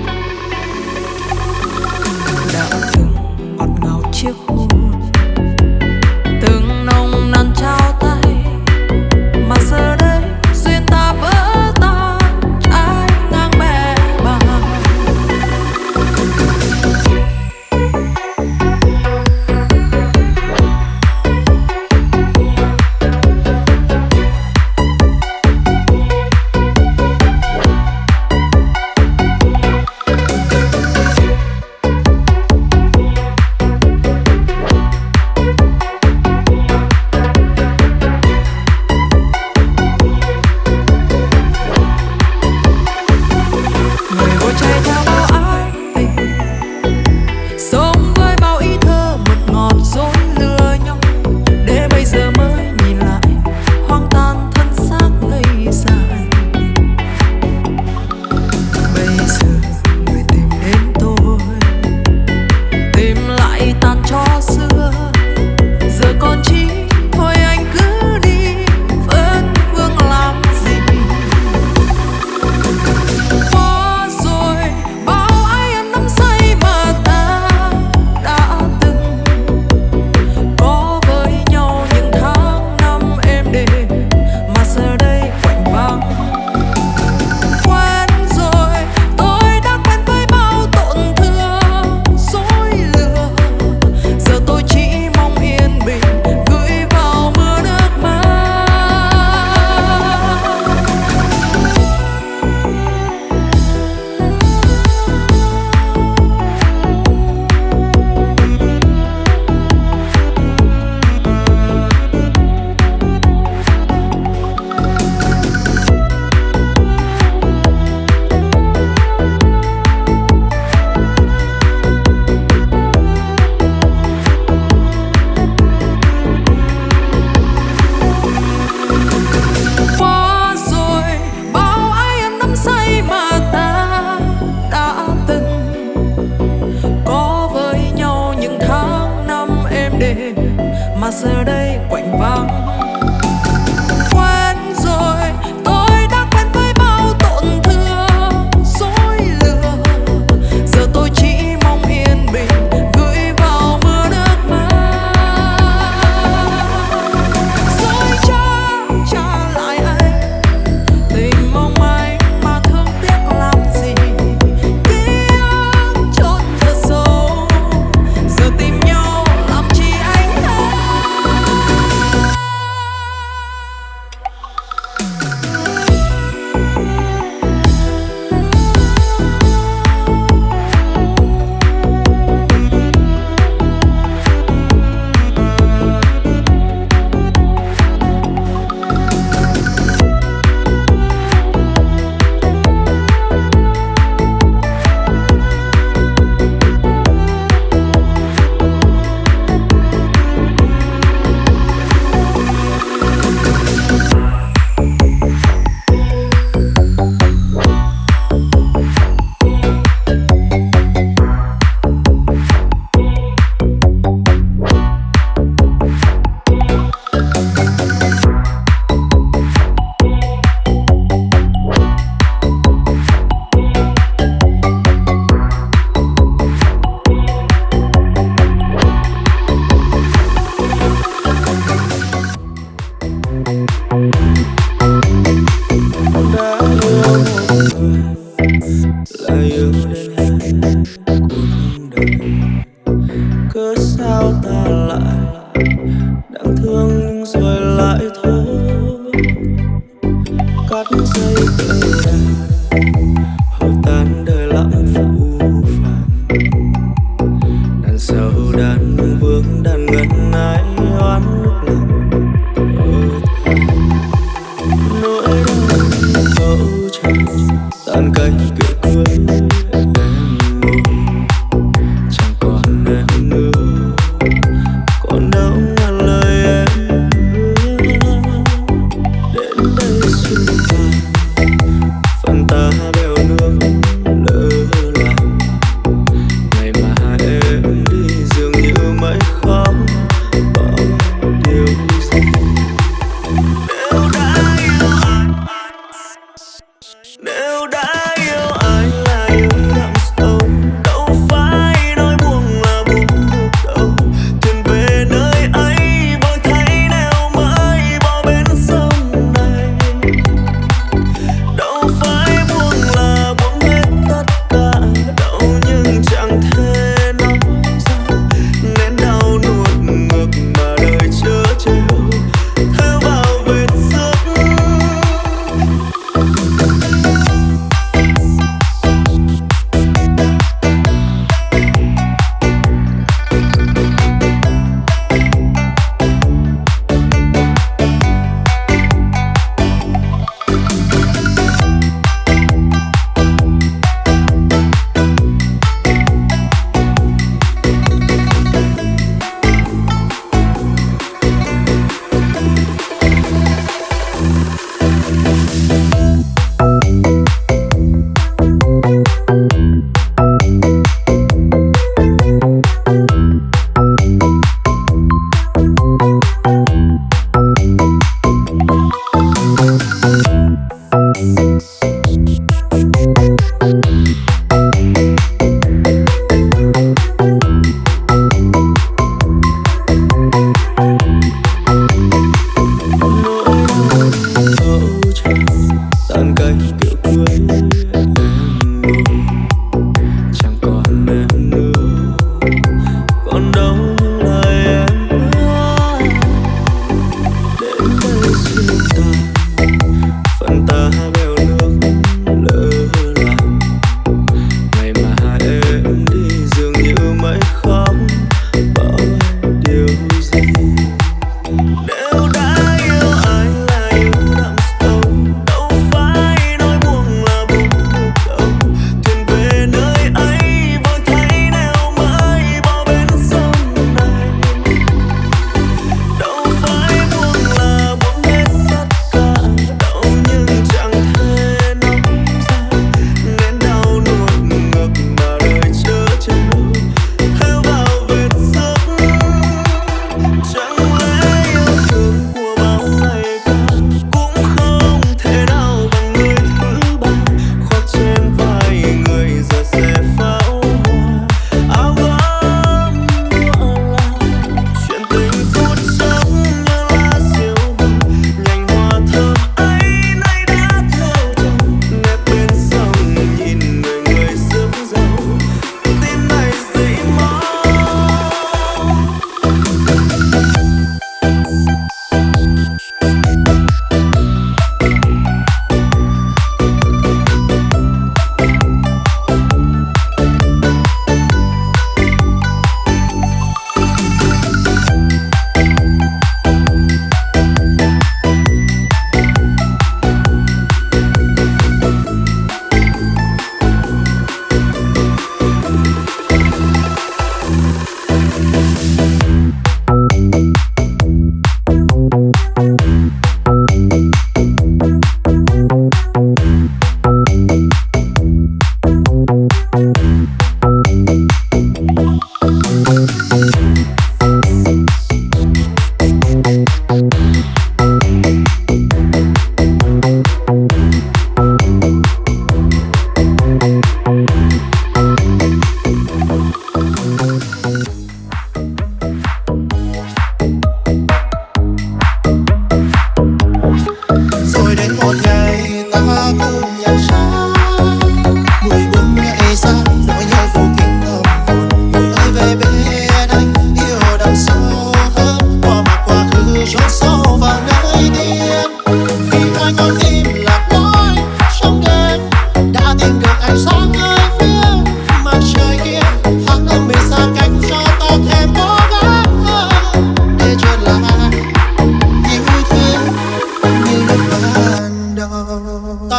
Đã từng ngọt ngào chiếc hôn, từng nồng nàn trao tay, mà giờ đây duyên ta vỡ tan trái ngang bè bàng. mà giờ đây quạnh vắng. Quen rồi, tôi đã quen với bao tổn thương, dối lừa. Giờ tôi chỉ mong yên bình gửi vào mưa nước mắt. Rồi trả lại anh tình mong manh mà thương tiếc làm gì. Ký ức chôn thật sâu, giờ tìm nhau làm chi anh hết.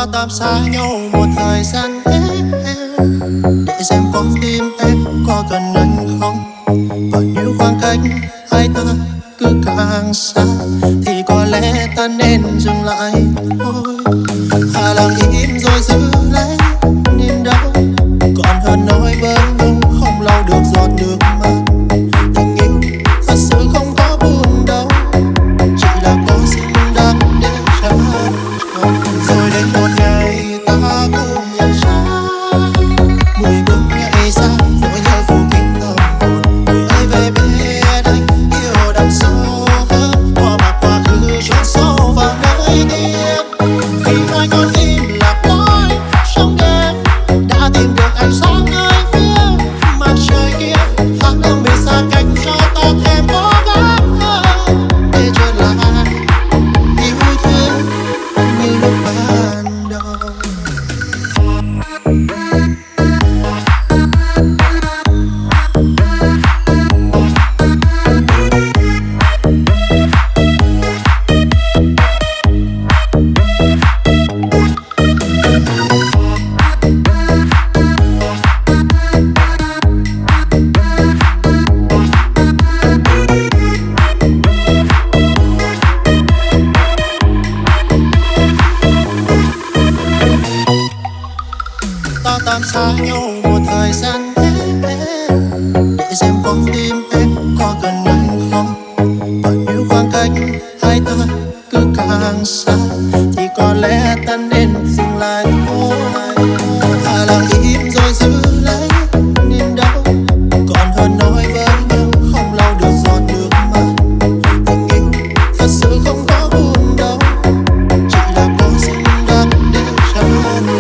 Ta tạm xa nhau một thời gian để xem con tim em có cần anh không. Và nếu khoảng cách hai ta cứ càng xa thì có lẽ ta nên dừng lại thôi. Thà lặng im rồi giữ lấy niềm đau, còn hơn nói với nhưng không lau được giọt nước mắt. Tình yêu thật sự không có buồn đâu, chỉ là có xin đã đến chẳng rồi đến một ngày ta cùng nhau xa. Mùi bóng ngày xa nỗi nhớ phủ kín tâm hồn. Người ơi về bên anh yêu đậm sâu hơn, bỏ mặc quá khứ chôn sâu vào nơi tim. Khi hai con tim lạc lối trong đêm đã tìm được ánh sáng nơi phía mặt trời kia. Tháng năm bị xa cách cho ta thêm cố gắng hơn để trở lại yêu thương như lúc ban đầu. Ta tạm xa nhau một thời gian để xem con tim em có cần anh không. Và nếu khoảng cách hai ta cứ càng xa thì có lẽ ta nên dừng lại thôi. Thà lặng im rồi giữ lấy niềm đau, còn hơn nói với nhau không lau được giọt nước mắt. Tình yêu thật sự không có buồn đâu, chỉ là có xin đã đến chẳng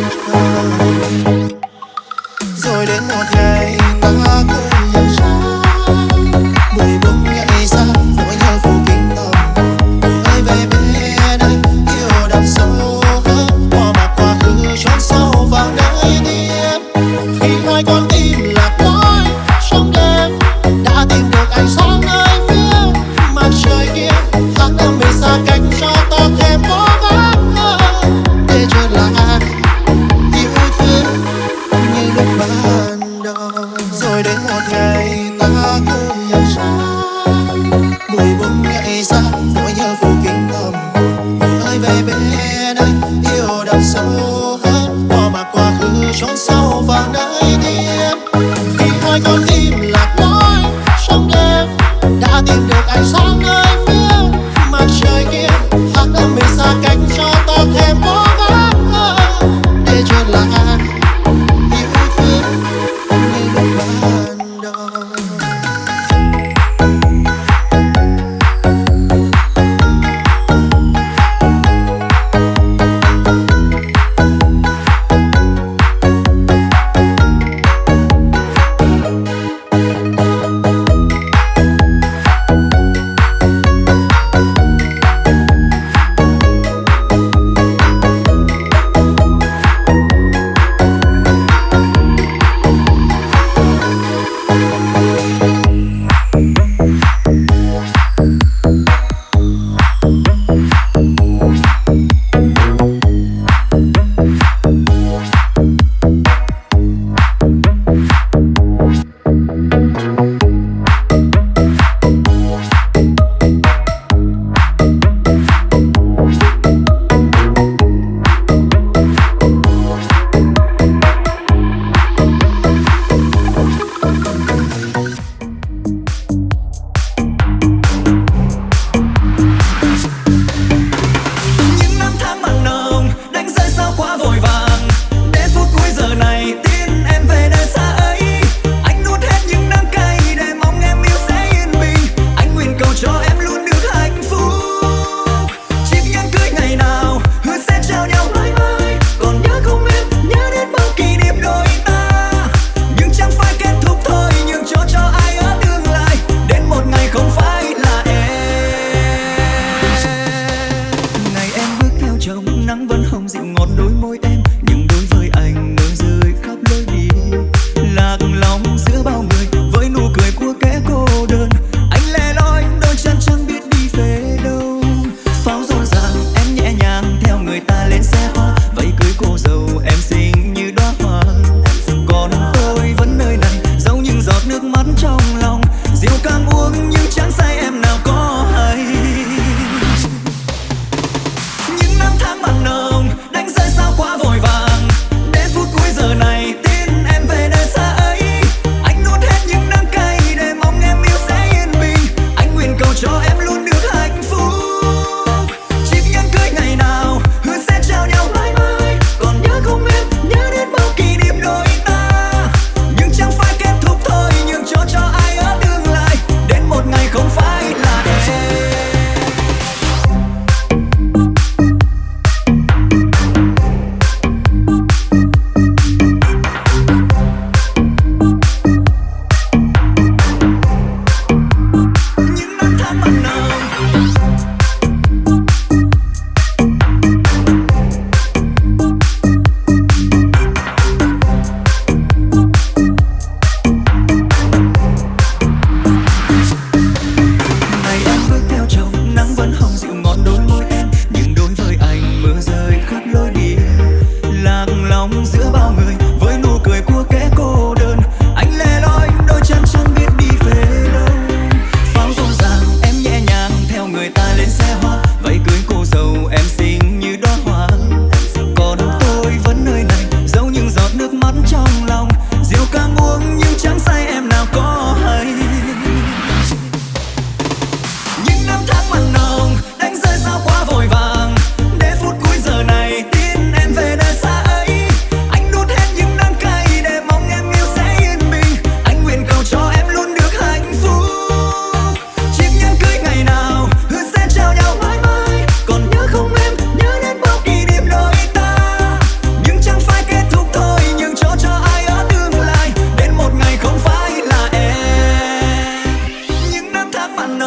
rồi đến một ngày ta cùng nhau xa. Mùi bóng ngày xa nỗi nhớ phủ kín tâm hồn. Người ơi về bên anh yêu đậm sâu hơn, bỏ mặc quá khứ chôn sâu vào nơi tim. Khi hai con tim lạc lối trong đêm đã tìm được ánh sáng nơi phía mặt trời kia. Tháng năm bị xa cách cho ta thêm cố gắng hơn để trở lại yêu thương như lúc ban đầu. Rồi đến một ngày ta cùng nhau xa. Mùi bóng ngày xa nỗi nhớ phủ kín tâm hồn. Người ơi về bên anh yêu đậm sâu hơn, bỏ mặc quá khứ chôn sâu vào nơi tim. Khi hai con tim lạc lối trong đêm đã tìm được ánh sáng nơi phía mặt trời kia. Tháng năm bị xa cách cho ta thêm cố gắng hơn để trở lại yêu thương như lúc ban đầu.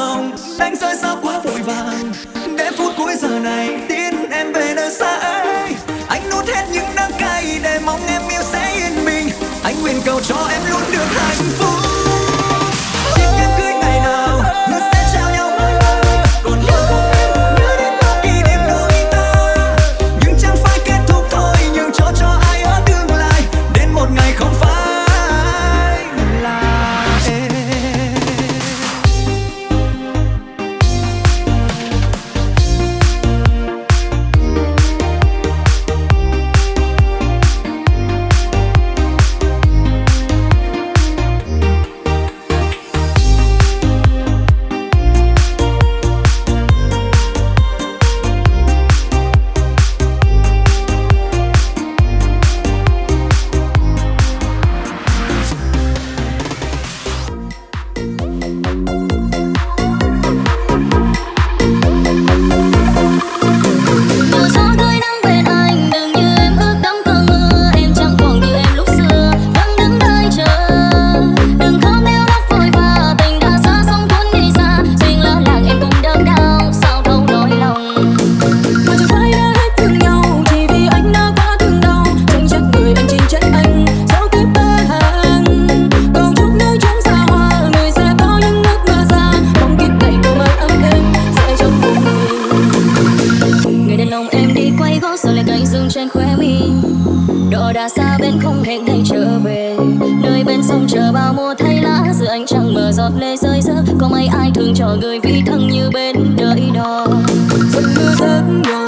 lòng đánh rơi sao quá vội vàng. Để phút cuối giờ này tin em về nơi xa ấy, anh nuốt hết những đắng cay để mong em yêu sẽ yên bình. Anh nguyện cầu cho em luôn được hạnh phúc. Chiếc nhẫn cưới ngày nào hứa sẽ trao nhau mãi mãi, còn nhớ không em nhớ đến bao kỷ niệm đôi ta. Nhưng chẳng phải kết thúc thôi, nhường cho ai ở tương lai đến một ngày không phải là em. Lệ rơi rớt có mấy ai thương cho người vì thân như bên đời đò. Giấc mơ giấc nhỏ